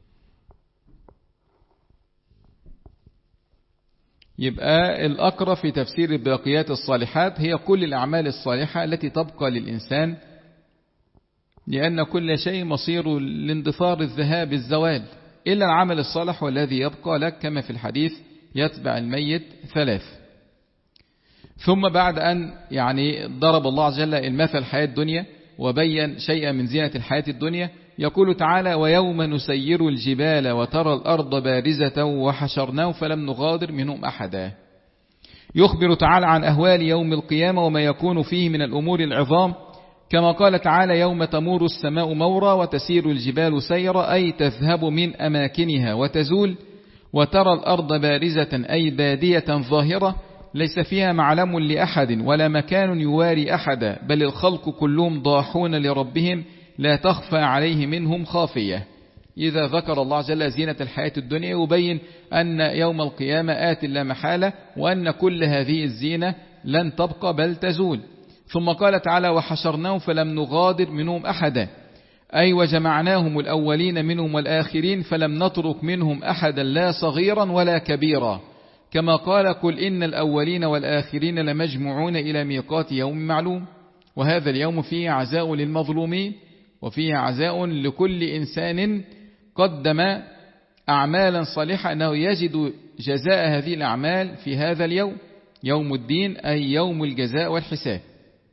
يبقى الأقرب في تفسير الباقيات الصالحات هي كل الأعمال الصالحة التي تبقى للإنسان، لأن كل شيء مصير لاندثار الذهاب الزوال إلا العمل الصالح والذي يبقى لك كما في الحديث يتبع الميت ثلاث. ثم بعد أن يعني ضرب الله عز وجل المثل الحياة الدنيا وبين شيئا من زينة الحياة الدنيا يقول تعالى ويوم نسير الجبال وترى الأرض بارزة وحشرناه فلم نغادر منهم أحدا. يخبر تعالى عن أهوال يوم القيامة وما يكون فيه من الأمور العظام، كما قال تعالى يوم تمور السماء مورا وتسير الجبال سيرا أي تذهب من أماكنها وتزول، وترى الأرض بارزة أي بادية ظاهرة ليس فيها معلم لأحد ولا مكان يواري أحدا، بل الخلق كلهم ضاحون لربهم لا تخفى عليه منهم خافية. إذا ذكر الله عز وجل زينة الحياة الدنيا يبين أن يوم القيامة آت لا محالة وأن كل هذه الزينة لن تبقى بل تزول. ثم قال تعالى وحشرناهم فلم نغادر منهم أحدا أي وجمعناهم الأولين منهم والآخرين فلم نترك منهم أحدا لا صغيرا ولا كبيرا، كما قال قل إن الأولين والآخرين لمجموعون إلى ميقات يوم معلوم. وهذا اليوم فيه عزاء للمظلومين وفيه عزاء لكل إنسان قدم أعمالا صالحة أنه يجد جزاء هذه الأعمال في هذا اليوم يوم الدين أي يوم الجزاء والحساب.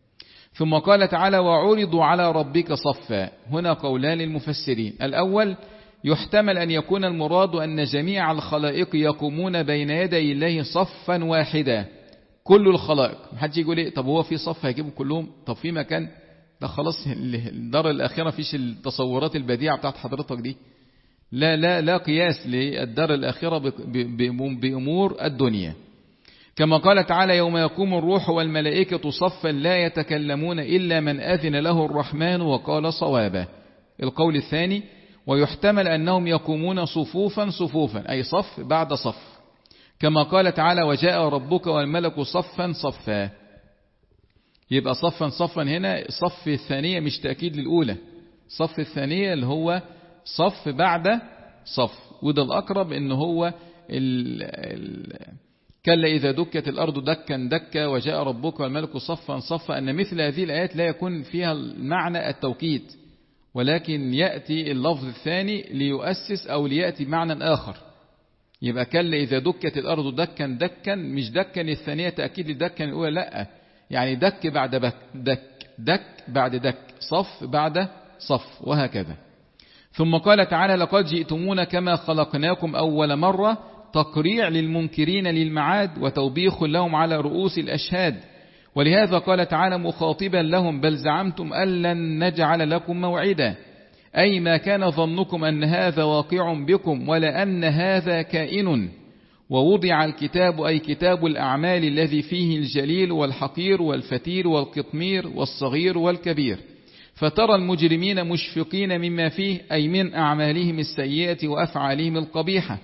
ثم قال تعالى وعرضوا على ربك صفا. هنا قولان للمفسرين، الأول يحتمل أن يكون المراد أن جميع الخلائق يقومون بين يدي الله صفا واحدا، كل الخلائق. محدش يقول إيه طب هو في صف هيجيبوا كلهم، طب في مكان ده خلاص الدار الآخرة فيش التصورات البديعة بتاعت حضرتك دي، لا لا لا قياس للدار الآخرة بأمور الدنيا. كما قال تعالى يوم يقوم الروح والملائكة صفا لا يتكلمون إلا من أذن له الرحمن وقال صوابا. القول الثاني ويحتمل أنهم يقومون صفوفا صفوفا أي صف بعد صف، كما قال تعالى وجاء ربك والملك صفا صفا. يبقى صفا صفا هنا صف الثانية مش تأكيد للأولى، صف الثانية اللي هو صف بعد صف، وده الأقرب إن هو ال ال كلا إذا دكت الأرض دكا دكا وجاء ربك والملك صفا صفا، أن مثل هذه الآيات لا يكون فيها المعنى التوكيد، ولكن يأتي اللفظ الثاني ليؤسس أو ليأتي معنى آخر. يبقى كلا إذا دكت الأرض دكا دكا مش دكا الثانية تأكيد لدكا الأولى، لا، يعني دك بعد بك دك دك بعد دك صف بعد صف وهكذا. ثم قال تعالى لقد جئتمونا كما خلقناكم أول مرة، تقريع للمنكرين للمعاد وتوبيخ لهم على رؤوس الأشهاد. ولهذا قال تعالى مخاطبا لهم بل زعمتم أن لن نجعل لكم موعدا، أي ما كان ظنكم أن هذا واقع بكم ولا أن هذا كائن. ووضع الكتاب أي كتاب الأعمال الذي فيه الجليل والحقير والفتير والقطمير والصغير والكبير، فترى المجرمين مشفقين مما فيه أي من أعمالهم السيئة وأفعالهم القبيحة،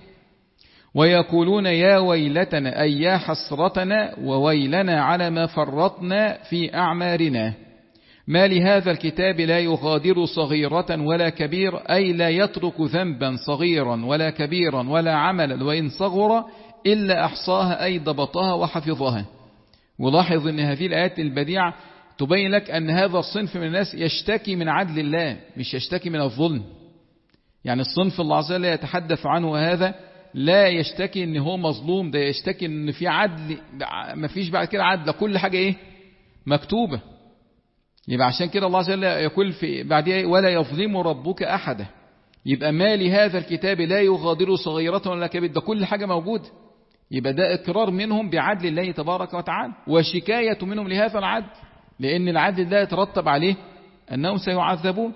ويقولون يا ويلتنا أي يا حسرتنا وويلنا على ما فرطنا في أعمارنا، ما لهذا الكتاب لا يغادر صغيرة ولا كبير أي لا يترك ذنبا صغيرا ولا كبيرا ولا عملا وإن صغر إلا أحصاها أي ضبطها وحفظها. ولاحظ أن هذه الآيات البديعة تبين لك أن هذا الصنف من الناس يشتكي من عدل الله مش يشتكي من الظلم. يعني الصنف الله عز وجل يتحدث عنه هذا لا يشتكي ان هو مظلوم، ده يشتكي ان في عدل، ما فيش بعد كده عدل، كل حاجة ايه مكتوبة. يبقى عشان كده الله عز وجل يقول في بعدها ولا يظلم ربك أحدا. يبقى ما لهذا الكتاب لا يغادر صغيرة ولا كبيرة، ده كل حاجة موجودة. يبقى ده إقرار منهم بعدل الله تبارك وتعالى، وشكاية منهم لهذا العدل، لأن العدل ده يترتب عليه أنهم سيعذبون.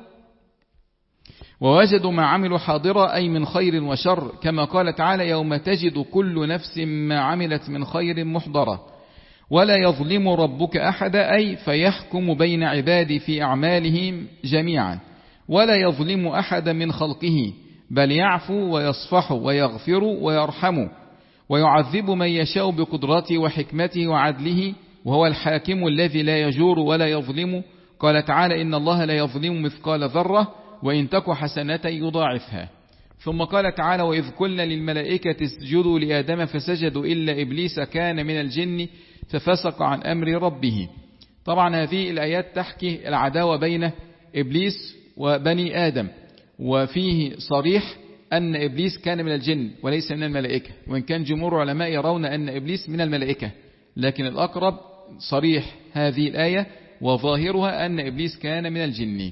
ووجدوا ما عملوا حاضرا أي من خير وشر، كما قال تعالى يوم تجد كل نفس ما عملت من خير محضرة. ولا يظلم ربك أحدا أي فيحكم بين عبادي في أعمالهم جميعا، ولا يظلم أحدا من خلقه، بل يعفو ويصفح ويغفر ويرحم ويعذب من يشاء بقدرته وحكمته وعدله، وهو الحاكم الذي لا يجور ولا يظلم. قال تعالى إن الله لا يظلم مثقال ذرة وإن تك حسنة يضاعفها. ثم قال تعالى وإذ قلنا للملائكة اسجدوا لآدم فسجدوا إلا إبليس كان من الجن ففسق عن أمر ربه. طبعا هذه الآيات تحكي العداوة بين إبليس وبني آدم، وفيه صريح أن إبليس كان من الجن وليس من الملائكة، وإن كان جمهور علماء يرون أن إبليس من الملائكة، لكن الأقرب صريح هذه الآية وظاهرها أن إبليس كان من الجن.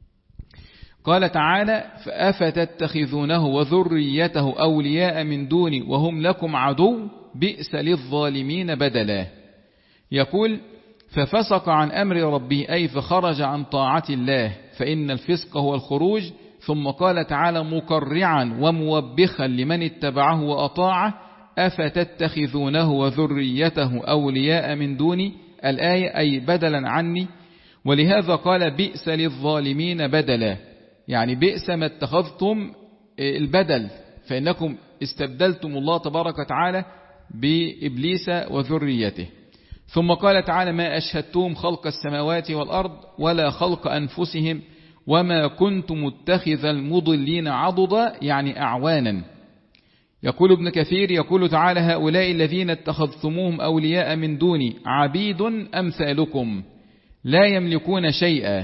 قال تعالى فأفتتخذونه وذريته أولياء من دوني وهم لكم عدو بئس للظالمين بدلا. يقول ففسق عن أمر ربه أي فخرج عن طاعة الله، فإن الفسق هو الخروج. ثم قال تعالى مقرعا وموبخا لمن اتبعه وأطاعه أفتتخذونه وذريته أولياء من دوني، الآية أي بدلا عني. ولهذا قال بئس للظالمين بدلا، يعني بئس ما اتخذتم البدل، فإنكم استبدلتم الله تبارك وتعالى بإبليس وذريته. ثم قال تعالى ما أشهدتهم خلق السماوات والأرض ولا خلق أنفسهم وما كنت متخذ المضلين عضدا، يعني أعوانا. يقول ابن كثير يقول تعالى هؤلاء الذين اتخذتموهم أولياء من دوني عبيد أمثالكم لا يملكون شيئا.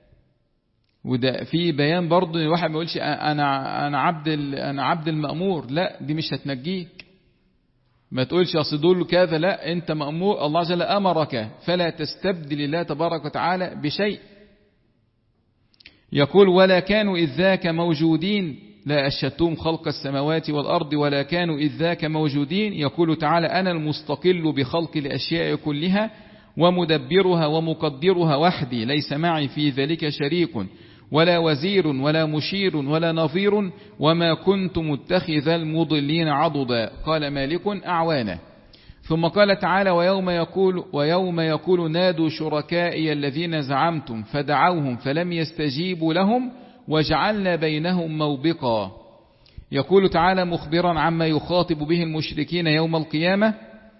وده في بيان برضه الواحد ما يقولش أنا أنا عبد أنا عبد المأمور، لا دي مش هتنجيك. ما تقولش أصل دول كذا، لا أنت مأمور، الله جل أمرك فلا تستبدل الله تبارك وتعالى بشيء. يقول ولا كانوا إذ ذاك موجودين لا أشهدتهم خلق السماوات والأرض ولا كانوا إذ ذاك موجودين. يقول تعالى أنا المستقل بخلق الأشياء كلها ومدبرها ومقدرها وحدي ليس معي في ذلك شريك ولا وزير ولا مشير ولا نظير وما كنت متخذ المضلين عضدا. قال مالك أعوانا. ثم قال تعالى ويوم يقول, ويوم يقول نادوا شركائي الذين زعمتم فدعوهم فلم يستجيبوا لهم وجعلنا بينهم موبقا. يقول تعالى مخبرا عما يخاطب به المشركين يوم القيامة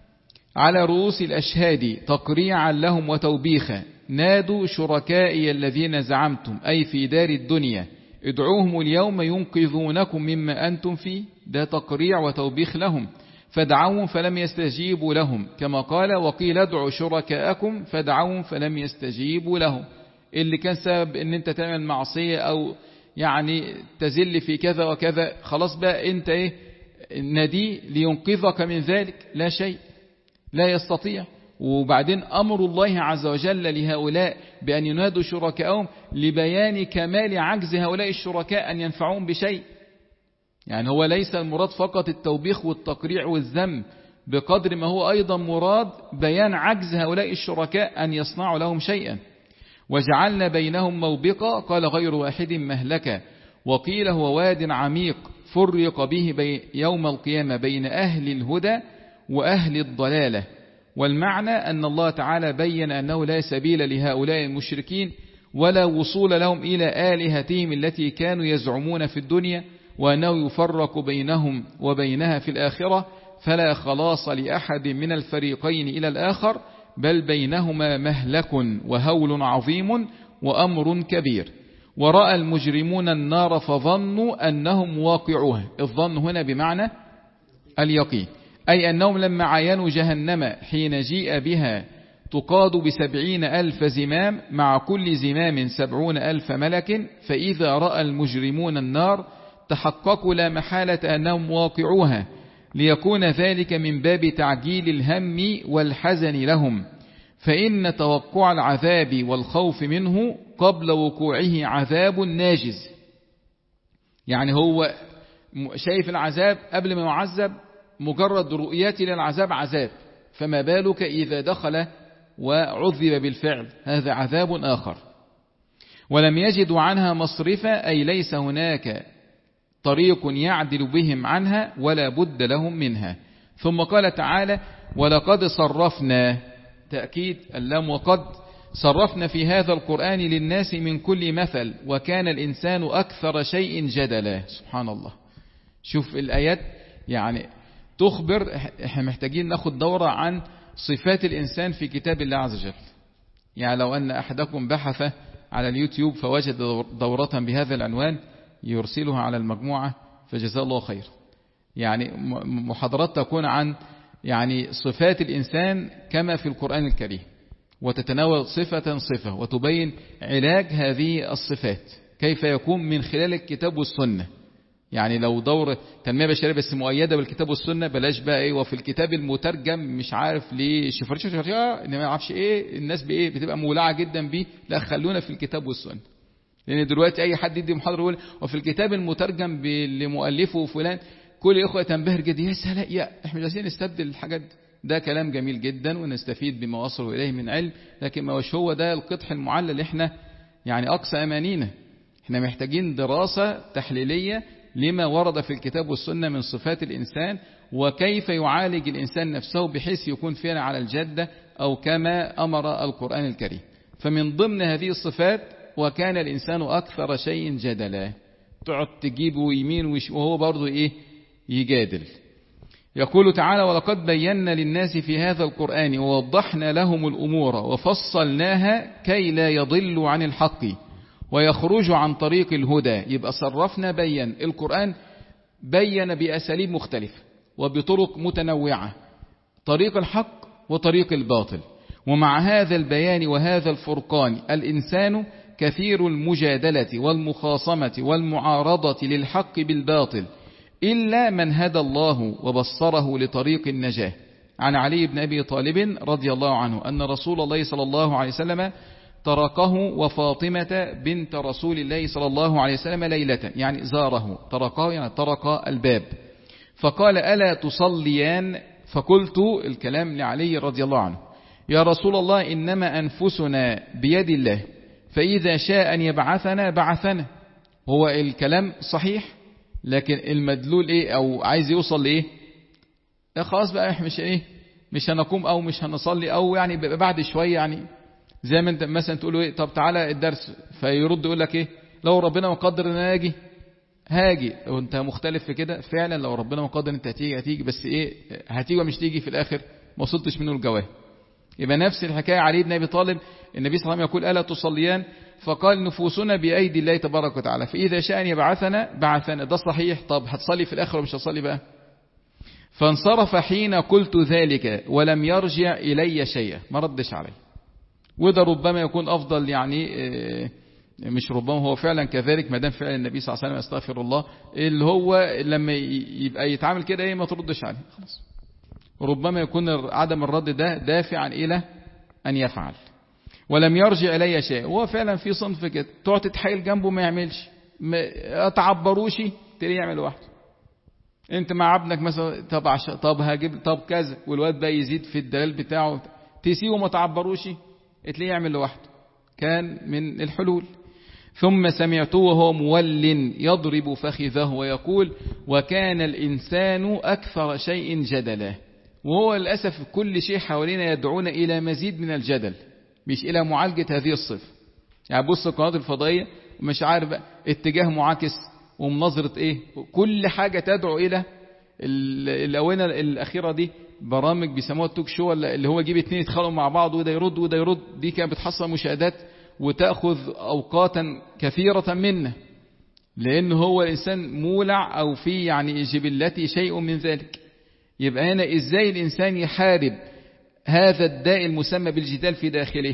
على رؤوس الأشهاد تقريعا لهم وتوبيخا نادوا شركائي الذين زعمتم أي في دار الدنيا ادعوهم اليوم ينقذونكم مما أنتم فيه، ده تقريع وتوبيخ لهم. فدعوهم فلم يستجيبوا لهم كما قال وقيل ادعوا شركاءكم فدعوهم فلم يستجيبوا لهم. اللي كان سبب ان انت تعمل معصية او يعني تزل في كذا وكذا خلاص بقى انت ايه نادي لينقذك من ذلك، لا شيء لا يستطيع. وبعدين أمر الله عز وجل لهؤلاء بأن ينادوا شركائهم لبيان كمال عجز هؤلاء الشركاء أن ينفعون بشيء. يعني هو ليس المراد فقط التوبيخ والتقريع والذم، بقدر ما هو أيضا مراد بيان عجز هؤلاء الشركاء أن يصنعوا لهم شيئا. وجعلنا بينهم موبقا قال غير واحد مهلكا وقيل هو واد عميق فرق به بي يوم القيامة بين أهل الهدى وأهل الضلالة. والمعنى أن الله تعالى بين أنه لا سبيل لهؤلاء المشركين ولا وصول لهم إلى آلهتهم التي كانوا يزعمون في الدنيا، وأنه يفرق بينهم وبينها في الآخرة فلا خلاص لأحد من الفريقين إلى الآخر، بل بينهما مهلك وهول عظيم وأمر كبير. ورأى المجرمون النار فظنوا أنهم واقعوها. الظن هنا بمعنى اليقين، أي أنهم لما عاينوا جهنم حين جيء بها تقاد بسبعين ألف زمام مع كل زمام سبعون ألف ملك، فإذا رأى المجرمون النار تحققوا لا محالة أنهم واقعوها، ليكون ذلك من باب تعجيل الهم والحزن لهم، فإن توقع العذاب والخوف منه قبل وقوعه عذاب ناجز. يعني هو شايف العذاب قبل ما يعذب مجرد رؤيتي للعذاب عذاب، فما بالك إذا دخل وعذب بالفعل، هذا عذاب آخر. ولم يجدوا عنها مصرفا، أي ليس هناك طريق يعدل بهم عنها ولا بد لهم منها. ثم قال تعالى ولقد صرفنا، تأكيد اللام وقد، صرفنا في هذا القرآن للناس من كل مثل وكان الإنسان أكثر شيء جدلا. سبحان الله. شوف الآيات يعني تخبر، احنا محتاجين ناخد دورة عن صفات الإنسان في كتاب الله عز وجل. يعني لو أن أحدكم بحث على اليوتيوب فوجد دورة بهذا العنوان يرسلها على المجموعة فجزاه الله خير. يعني محاضرات تكون عن يعني صفات الإنسان كما في القرآن الكريم، وتتناول صفة صفة وتبين علاج هذه الصفات كيف يكون من خلال الكتاب والسنة. يعني لو دور تنمية بشرية بس مؤيدة بالكتاب والسنة بلاش بقى ايه وفي الكتاب المترجم مش عارف ليه شفرش شفرش ما يعرفش ايه الناس بايه بتبقى مولعة جدا بيه. لا، خلونا في الكتاب والسنة، لان دلوقتي اي حد يدي محاضرة يقول وفي الكتاب المترجم لمؤلفه فلان، كل اخوة تنبهر جدا، يا سلام، يا احنا مش عايزين نستبدل الحاجات دي. ده كلام جميل جدا ونستفيد بما وصلوا اليه من علم، لكن ما هوش هو ده القدح المعلل. احنا يعني اقصى امانينا احنا محتاجين دراسة تحليلية لما ورد في الكتاب والسنة من صفات الإنسان، وكيف يعالج الإنسان نفسه بحيث يكون فينا على الجدة أو كما أمر القرآن الكريم. فمن ضمن هذه الصفات وكان الإنسان أكثر شيء جدلا، تقعد تجيبه يمين وهو برضو إيه يجادل. يقول تعالى ولقد بينا للناس في هذا القرآن ووضحنا لهم الأمور وفصلناها كي لا يضلوا عن الحق ويخرجوا عن طريق الهدى. يبقى صرفنا بيان، القرآن بين بأساليب مختلفة وبطرق متنوعة، طريق الحق وطريق الباطل. ومع هذا البيان وهذا الفرقان الإنسان كثير المجادلة والمخاصمة والمعارضة للحق بالباطل إلا من هدى الله وبصره لطريق النجاة. عن علي بن أبي طالب رضي الله عنه أن رسول الله صلى الله عليه وسلم تركه وفاطمة بنت رسول الله صلى الله عليه وسلم ليلة، يعني زاره، تركه يعني ترك الباب، فقال ألا تصليان؟ فقلت، الكلام لعلي رضي الله عنه، يا رسول الله إنما أنفسنا بيد الله فإذا شاء أن يبعثنا بعثنا. هو الكلام صحيح، لكن المدلول إيه أو عايز يوصل لإيه؟ خلاص بقى إحنا مش إيه مش هنقوم أو مش هنصلي أو يعني بعد شوية، يعني زي ما انت مثلا تقول له ايه طب تعالى الدرس، فيرد يقول لك ايه لو ربنا مقدر ان انا هاجي هاجي. وانت مختلف في كده فعلا، لو ربنا مقدر انت هتيجي هتيجي، بس ايه هتيجي ومش تيجي في الاخر ما وصلتش منه الجواب. يبقى نفس الحكايه علي بن ابي طالب، النبي صلى الله عليه وسلم يقول الا تصليان؟ فقال نفوسنا بايدي الله تبارك وتعالى فاذا شاء ان يبعثنا بعثنا. ده صحيح. طب هتصلي في الاخر ومش هتصلي بقى؟ فانصرف حين قلت ذلك ولم يرجع الي شيئا، ما ردش علي. وده ربما يكون أفضل، يعني مش ربما، هو فعلا كذلك، ما دام فعل النبي صلى الله عليه وسلم استغفر الله، اللي هو لما يبقى يتعامل كده ايه ما تردش عليه خلاص. ربما يكون عدم الرد ده دافعا إلى أن يفعل. ولم يرجع إلي شيء. هو فعلا في صنف كده تقعد تتحايل جنبه ما يعملش، ما تعبروش تلاقيه يعمل لوحده. انت مع ابنك مثلا طب عش... طب هجيب طب كذا، والواد بقى يزيد في الدلال بتاعه، تسيبه ما تعبروش تلاقيه يعمل لوحده. كان من الحلول. ثم سمعته وهو مول يضرب فخذه ويقول وكان الإنسان أكثر شيء جدلا. وهو للأسف كل شيء حوالينا يدعونا إلى مزيد من الجدل مش إلى معالجة هذه الصفة. يعني بص القنوات الفضائية مش عارف اتجاه معاكس ومنظرة ايه، كل حاجة تدعو إلى الأونة الأخيرة دي برامج بيسموها التوك شو، اللي هو يجيب اتنين يتخانقوا مع بعض وده يرد وده يرد. دي كانت بتحصل مشاهدات وتأخذ أوقاتا كثيرة منا، لأن هو الإنسان مولع أو في يعني جبلتي شيء من ذلك. يبقى هنا إزاي الإنسان يحارب هذا الداء المسمى بالجدال في داخله؟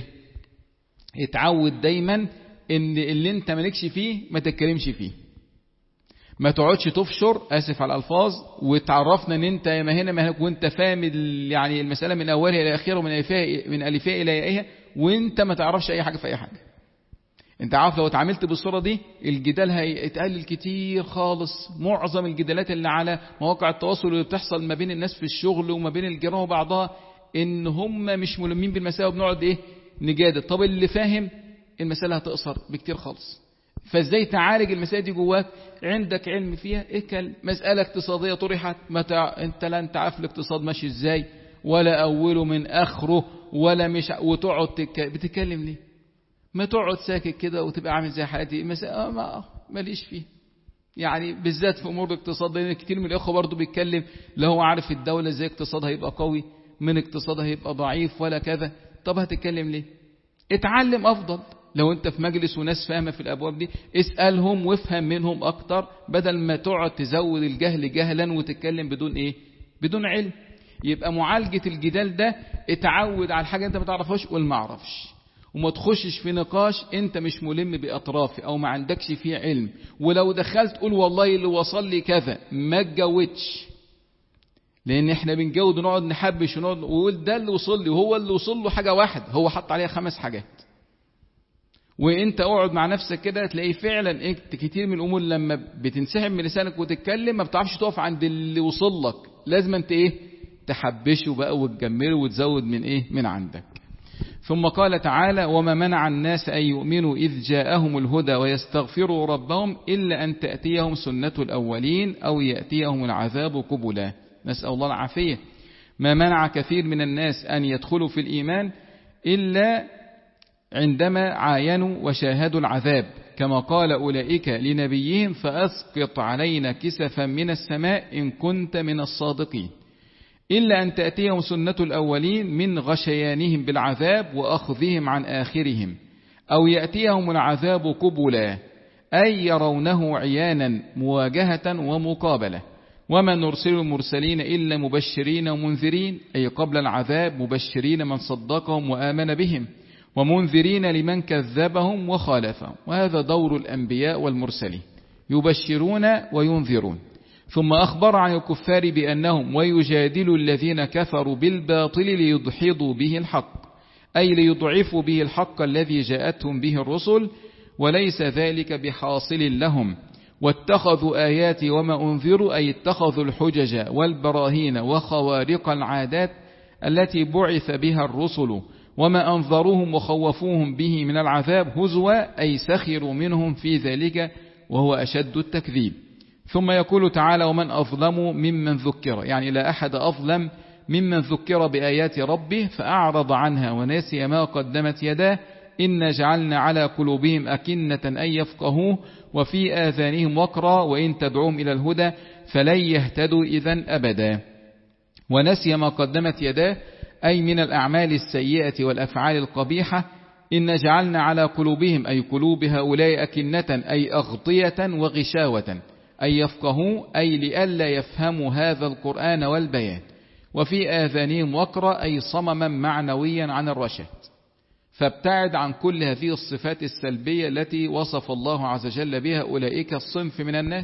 يتعود دايما إن اللي انت مالكش فيه ما تتكلمش فيه، ما تقعدش تفشر، اسف على الالفاظ، وتعرفنا ان انت ما هنا ما هنا، وانت فاهم يعني المساله من اولها الى اخرها ومن الفها من الفها الى يائها، وانت ما تعرفش اي حاجه في اي حاجه. انت عارف لو اتعاملت بالصورة دي الجدال هيتقلل كتير خالص. معظم الجدالات اللي على مواقع التواصل اللي بتحصل ما بين الناس في الشغل وما بين الجيران وبعضها ان هم مش ملمين بالمسألة وبنقعد ايه نجادل. طب اللي فاهم المسألة هتقصر بكتير خالص. فازاي تعالج المسألة دي جواك؟ عندك علم فيها اكل مسألة اقتصادية طرحت ما تع... انت لا انت عارف الاقتصاد ماشي ازاي ولا اوله من اخره ولا مش وتقعد تك... بتتكلم ليه؟ ما تقعد ساكت كده وتبقى عامل زي حالتي مسألة ما ماليش فيه. يعني بالذات في امور الاقتصاد لان كتير من الاخوه برضو بيتكلم لا هو عارف الدولة ازاي اقتصادها هيبقى قوي من اقتصادها هيبقى ضعيف ولا كذا. طب هتتكلم ليه؟ اتعلم افضل. لو انت في مجلس وناس فاهمة في الابواب دي اسألهم وافهم منهم اكتر بدل ما تقعد تزود الجهل جهلا وتتكلم بدون ايه بدون علم. يبقى معالجة الجدال ده اتعود على الحاجة انت ما تعرفهاش قول ما اعرفش وما تخشش في نقاش انت مش ملم باطرافه او ما عندكش فيه علم. ولو دخلت قول والله اللي وصل لي كذا ما تجودش لان احنا بنجود ونقعد نحبش ونقعد ونقول ده اللي وصل لي وهو اللي وصل له حاجة واحد هو حط عليها خمس حاجات. وانت اقعد مع نفسك كده تلاقي فعلا ايه كتير من الامور لما بتنسحب من لسانك وتتكلم ما بتعرفش تقف عند اللي وصل لك. لازم انت ايه تحبشه بقى وتجمله وتزود من ايه من عندك. ثم قال تعالى وما منع الناس ان يؤمنوا اذ جاءهم الهدى ويستغفروا ربهم الا ان تأتيهم سنة الاولين او يأتيهم العذاب قبلا. نسأل الله العافية. ما منع كثير من الناس ان يدخلوا في الايمان الا عندما عاينوا وشاهدوا العذاب كما قال أولئك لنبيهم فأسقط علينا كسفا من السماء إن كنت من الصادقين إلا أن تأتيهم سنة الأولين من غشيانهم بالعذاب وأخذهم عن آخرهم أو يأتيهم العذاب قبلا أي يرونه عيانا مواجهة ومقابلة. وما نرسل المرسلين إلا مبشرين ومنذرين أي قبل العذاب مبشرين من صدقهم وآمن بهم ومنذرين لمن كذبهم وخالفهم. وهذا دور الأنبياء والمرسلين يبشرون وينذرون. ثم أخبر عن الكفار بأنهم ويجادل الذين كفروا بالباطل ليدحضوا به الحق أي ليضعفوا به الحق الذي جاءتهم به الرسل وليس ذلك بحاصل لهم. واتخذوا آياتي وما أنذروا أي اتخذوا الحجج والبراهين وخوارق العادات التي بعث بها الرسل وما أنظروهم وخوفوهم به من العذاب هزوا أي سخروا منهم في ذلك وهو أشد التكذيب. ثم يقول تعالى ومن أظلم ممن ذكر يعني لا أحد أظلم ممن ذكر بآيات ربه فأعرض عنها ونسي ما قدمت يداه إن جعلنا على قلوبهم أكنة أن يفقهوه وفي آذانهم وقرا وإن تدعوهم إلى الهدى فلن يهتدوا إذن أبدا. ونسي ما قدمت يداه أي من الأعمال السيئة والأفعال القبيحة. إن جعلنا على قلوبهم أي قلوب هؤلاء أكنة أي أغطية وغشاوة أي يفقهوا أي لئلا يفهموا هذا القرآن والبيان. وفي آذانهم وقرا أي صمما معنويا عن الرشاد. فابتعد عن كل هذه الصفات السلبية التي وصف الله عز وجل بها أولئك الصنف من الناس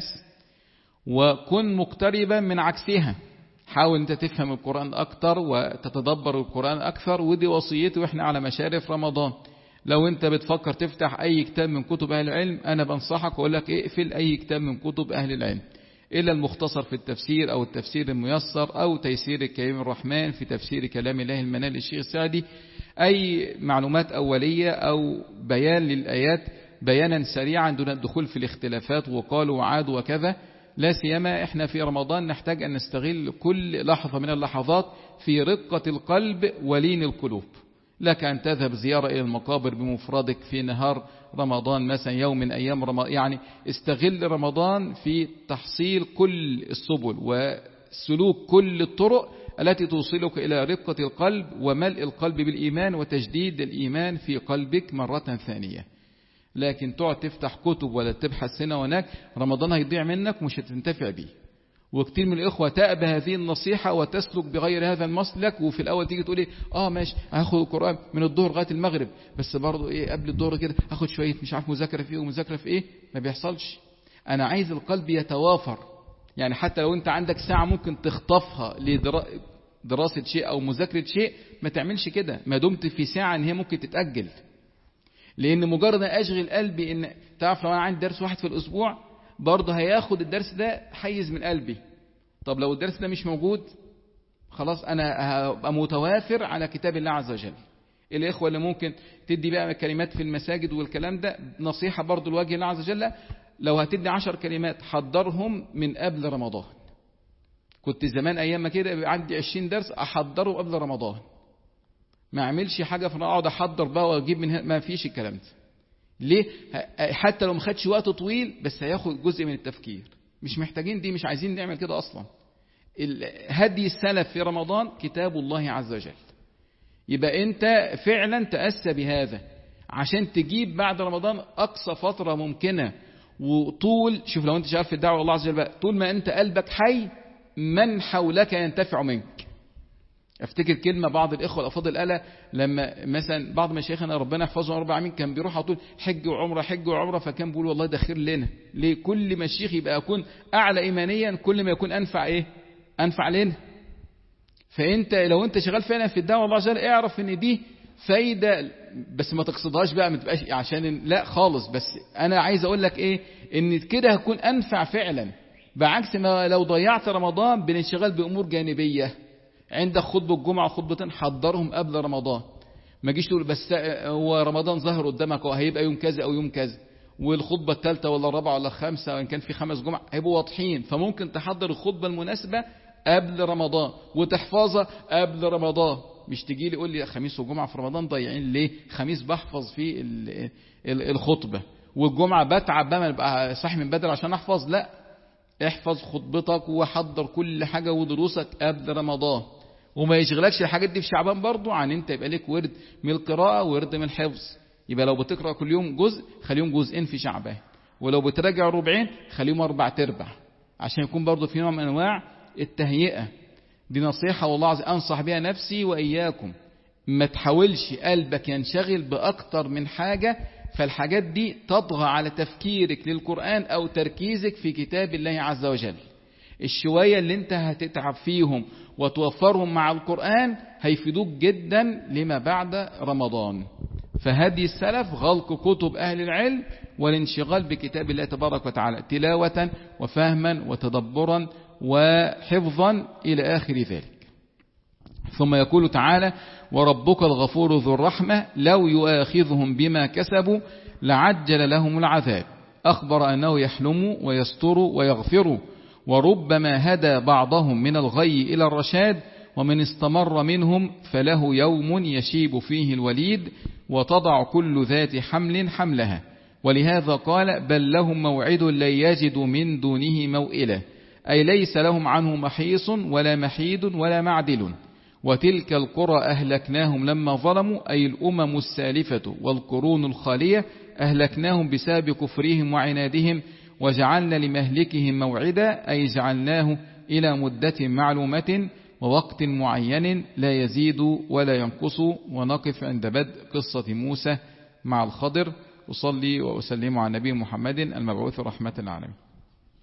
وكن مقتربا من عكسها. حاول انت تفهم القرآن اكتر وتتدبر القرآن اكثر ودي وصيتي واحنا على مشارف رمضان. لو انت بتفكر تفتح اي كتاب من كتب اهل العلم انا بنصحك واقول لك اقفل اي كتاب من كتب اهل العلم الا المختصر في التفسير او التفسير الميسر او تيسير الكريم الرحمن في تفسير كلام الله المنال للشيخ السعدي. اي معلومات اولية او بيان للآيات بيانا سريعا دون الدخول في الاختلافات وقالوا وعادوا وكذا. لا سيما احنا في رمضان نحتاج ان نستغل كل لحظة من اللحظات في رقة القلب ولين القلوب. لك ان تذهب زيارة الى المقابر بمفردك في نهار رمضان مثلا يوم من ايام رمضان. يعني استغل رمضان في تحصيل كل السبل وسلوك كل الطرق التي توصلك الى رقة القلب وملء القلب بالايمان وتجديد الايمان في قلبك مرة ثانية. لكن تقعد تفتح كتب ولا تبحث هنا وهناك رمضان هيضيع منك مش هتنتفع بيه. وكتير من الإخوة تأبى هذه النصيحة وتسلك بغير هذا المسلك وفي الأول تيجي تقول إيه آه ماشي هاخد القرآن من الظهر لغاية المغرب بس برضو إيه قبل الظهر كده هاخد شوية مش عارف مذاكرة في إيه ومذاكرة في إيه. ما بيحصلش. أنا عايز القلب يتوافر. يعني حتى لو أنت عندك ساعة ممكن تخطفها لدراسة شيء أو مذاكرة شيء ما تعملش كده ما دمت في ساعة إن هي ممكن تتأجل. لأن مجرد أن أشغل قلبي إن تعرف لو أنا عندي درس واحد في الأسبوع برضه هياخد الدرس ده حيز من قلبي. طب لو الدرس ده مش موجود خلاص أنا هبقى متوافر على كتاب الله عز وجل. الإخوة اللي ممكن تدي بقى كلمات في المساجد والكلام ده، نصيحة برضه لوجه الله عز وجل، لو هتدي عشر كلمات حضرهم من قبل رمضان. كنت زمان أيام ما كده عندي عشرين درس أحضره قبل رمضان، ما أعملش حاجة فأقعد أحضر بقى وأجيب من ما فيش الكلام ده. ليه؟ حتى لو ما خدش وقت طويل بس هياخد جزء من التفكير. مش محتاجين دي، مش عايزين نعمل كده أصلا. هدي السلف في رمضان كتاب الله عز وجل. يبقى أنت فعلا تأسى بهذا عشان تجيب بعد رمضان أقصى فترة ممكنة. وطول شوف لو أنت شغال في الدعوة الله عز وجل بقى، طول ما أنت قلبك حي من حولك ينتفع منك. افتكر كلمة بعض الإخوة الأفاضل قالها لما مثلا بعض مشايخنا ربنا يحفظهم أربع عامين كان بيروح على طول حج وعمرة حج وعمرة، فكان بيقول والله ده خير لنا. ليه؟ كل ما الشيخ يبقى يكون أعلى إيمانيا كل ما يكون أنفع إيه؟ أنفع لنا. فأنت لو أنت شغال فعلا في الدعوة الله عز وجل اعرف إن دي فايدة، بس ما تقصدهاش بقى، ما تبقاش عشان لا خالص. بس أنا عايز أقول لك إيه، إن كده هتكون أنفع فعلا، بعكس ما لو ضيعت رمضان بالانشغال بأمور جانبية. عندك خطبة الجمعة وخطبتين حضرهم قبل رمضان، ما جيش تقول بس هو رمضان ظهر قدامك وهيبقى يوم كذا أو يوم كذا، والخطبة الثالثة ولا الرابعة ولا الخامسة وإن كان في خمس جمع هيبقوا واضحين. فممكن تحضر الخطبة المناسبة قبل رمضان وتحفظها قبل رمضان. مش تجي لي قول لي خميس وجمعة في رمضان ضايعين ليه؟ خميس بحفظ فيه الخطبة، والجمعة بتعب بقى بقى صاحي من بدري عشان أحفظ. لا، احفظ خطبتك وحضر كل حاجة ودروسك قبل رمضان، وما يشغلكش الحاجات دي في شعبان برضو عن انت يبقى لك ورد من القراءة وورد من الحفظ. يبقى لو بتقرأ كل يوم جزء خليهم جزئين في شعبان، ولو بتراجع ربعين خليهم أربع تربع، عشان يكون برضو في نوع من أنواع التهيئة. دي نصيحة والله عز أنصح بها نفسي وإياكم. ما تحاولش قلبك ينشغل بأكتر من حاجة، فالحاجات دي تطغى على تفكيرك للقرآن أو تركيزك في كتاب الله عز وجل. الشوية اللي انت هتتعب فيهم وتوفرهم مع القرآن هيفيدوك جدا لما بعد رمضان. فهدي السلف غلق كتب أهل العلم والانشغال بكتاب الله تبارك وتعالى تلاوة وفهما وتدبرا وحفظا إلى آخر ذلك. ثم يقول تعالى: وربك الغفور ذو الرحمة لو يؤاخذهم بما كسبوا لعجل لهم العذاب. أخبر أنه يحلم ويستر ويغفر، وربما هدى بعضهم من الغي إلى الرشاد، ومن استمر منهم فله يوم يشيب فيه الوليد وتضع كل ذات حمل حملها. ولهذا قال: بل لهم موعد لن يجدوا من دونه موئلة، أي ليس لهم عنه محيص ولا محيد ولا معدل. وتلك القرى أهلكناهم لما ظلموا، أي الأمم السالفة والقرون الخالية أهلكناهم بسبب كفرهم وعنادهم، وجعلنا لمهلكهم موعدا، أي جعلناه إلى مدة معلومة ووقت معين لا يزيد ولا ينقص. ونقف عند بدء قصة موسى مع الخضر. أصلي وأسلم على نبي محمد المبعوث رحمة العالمين.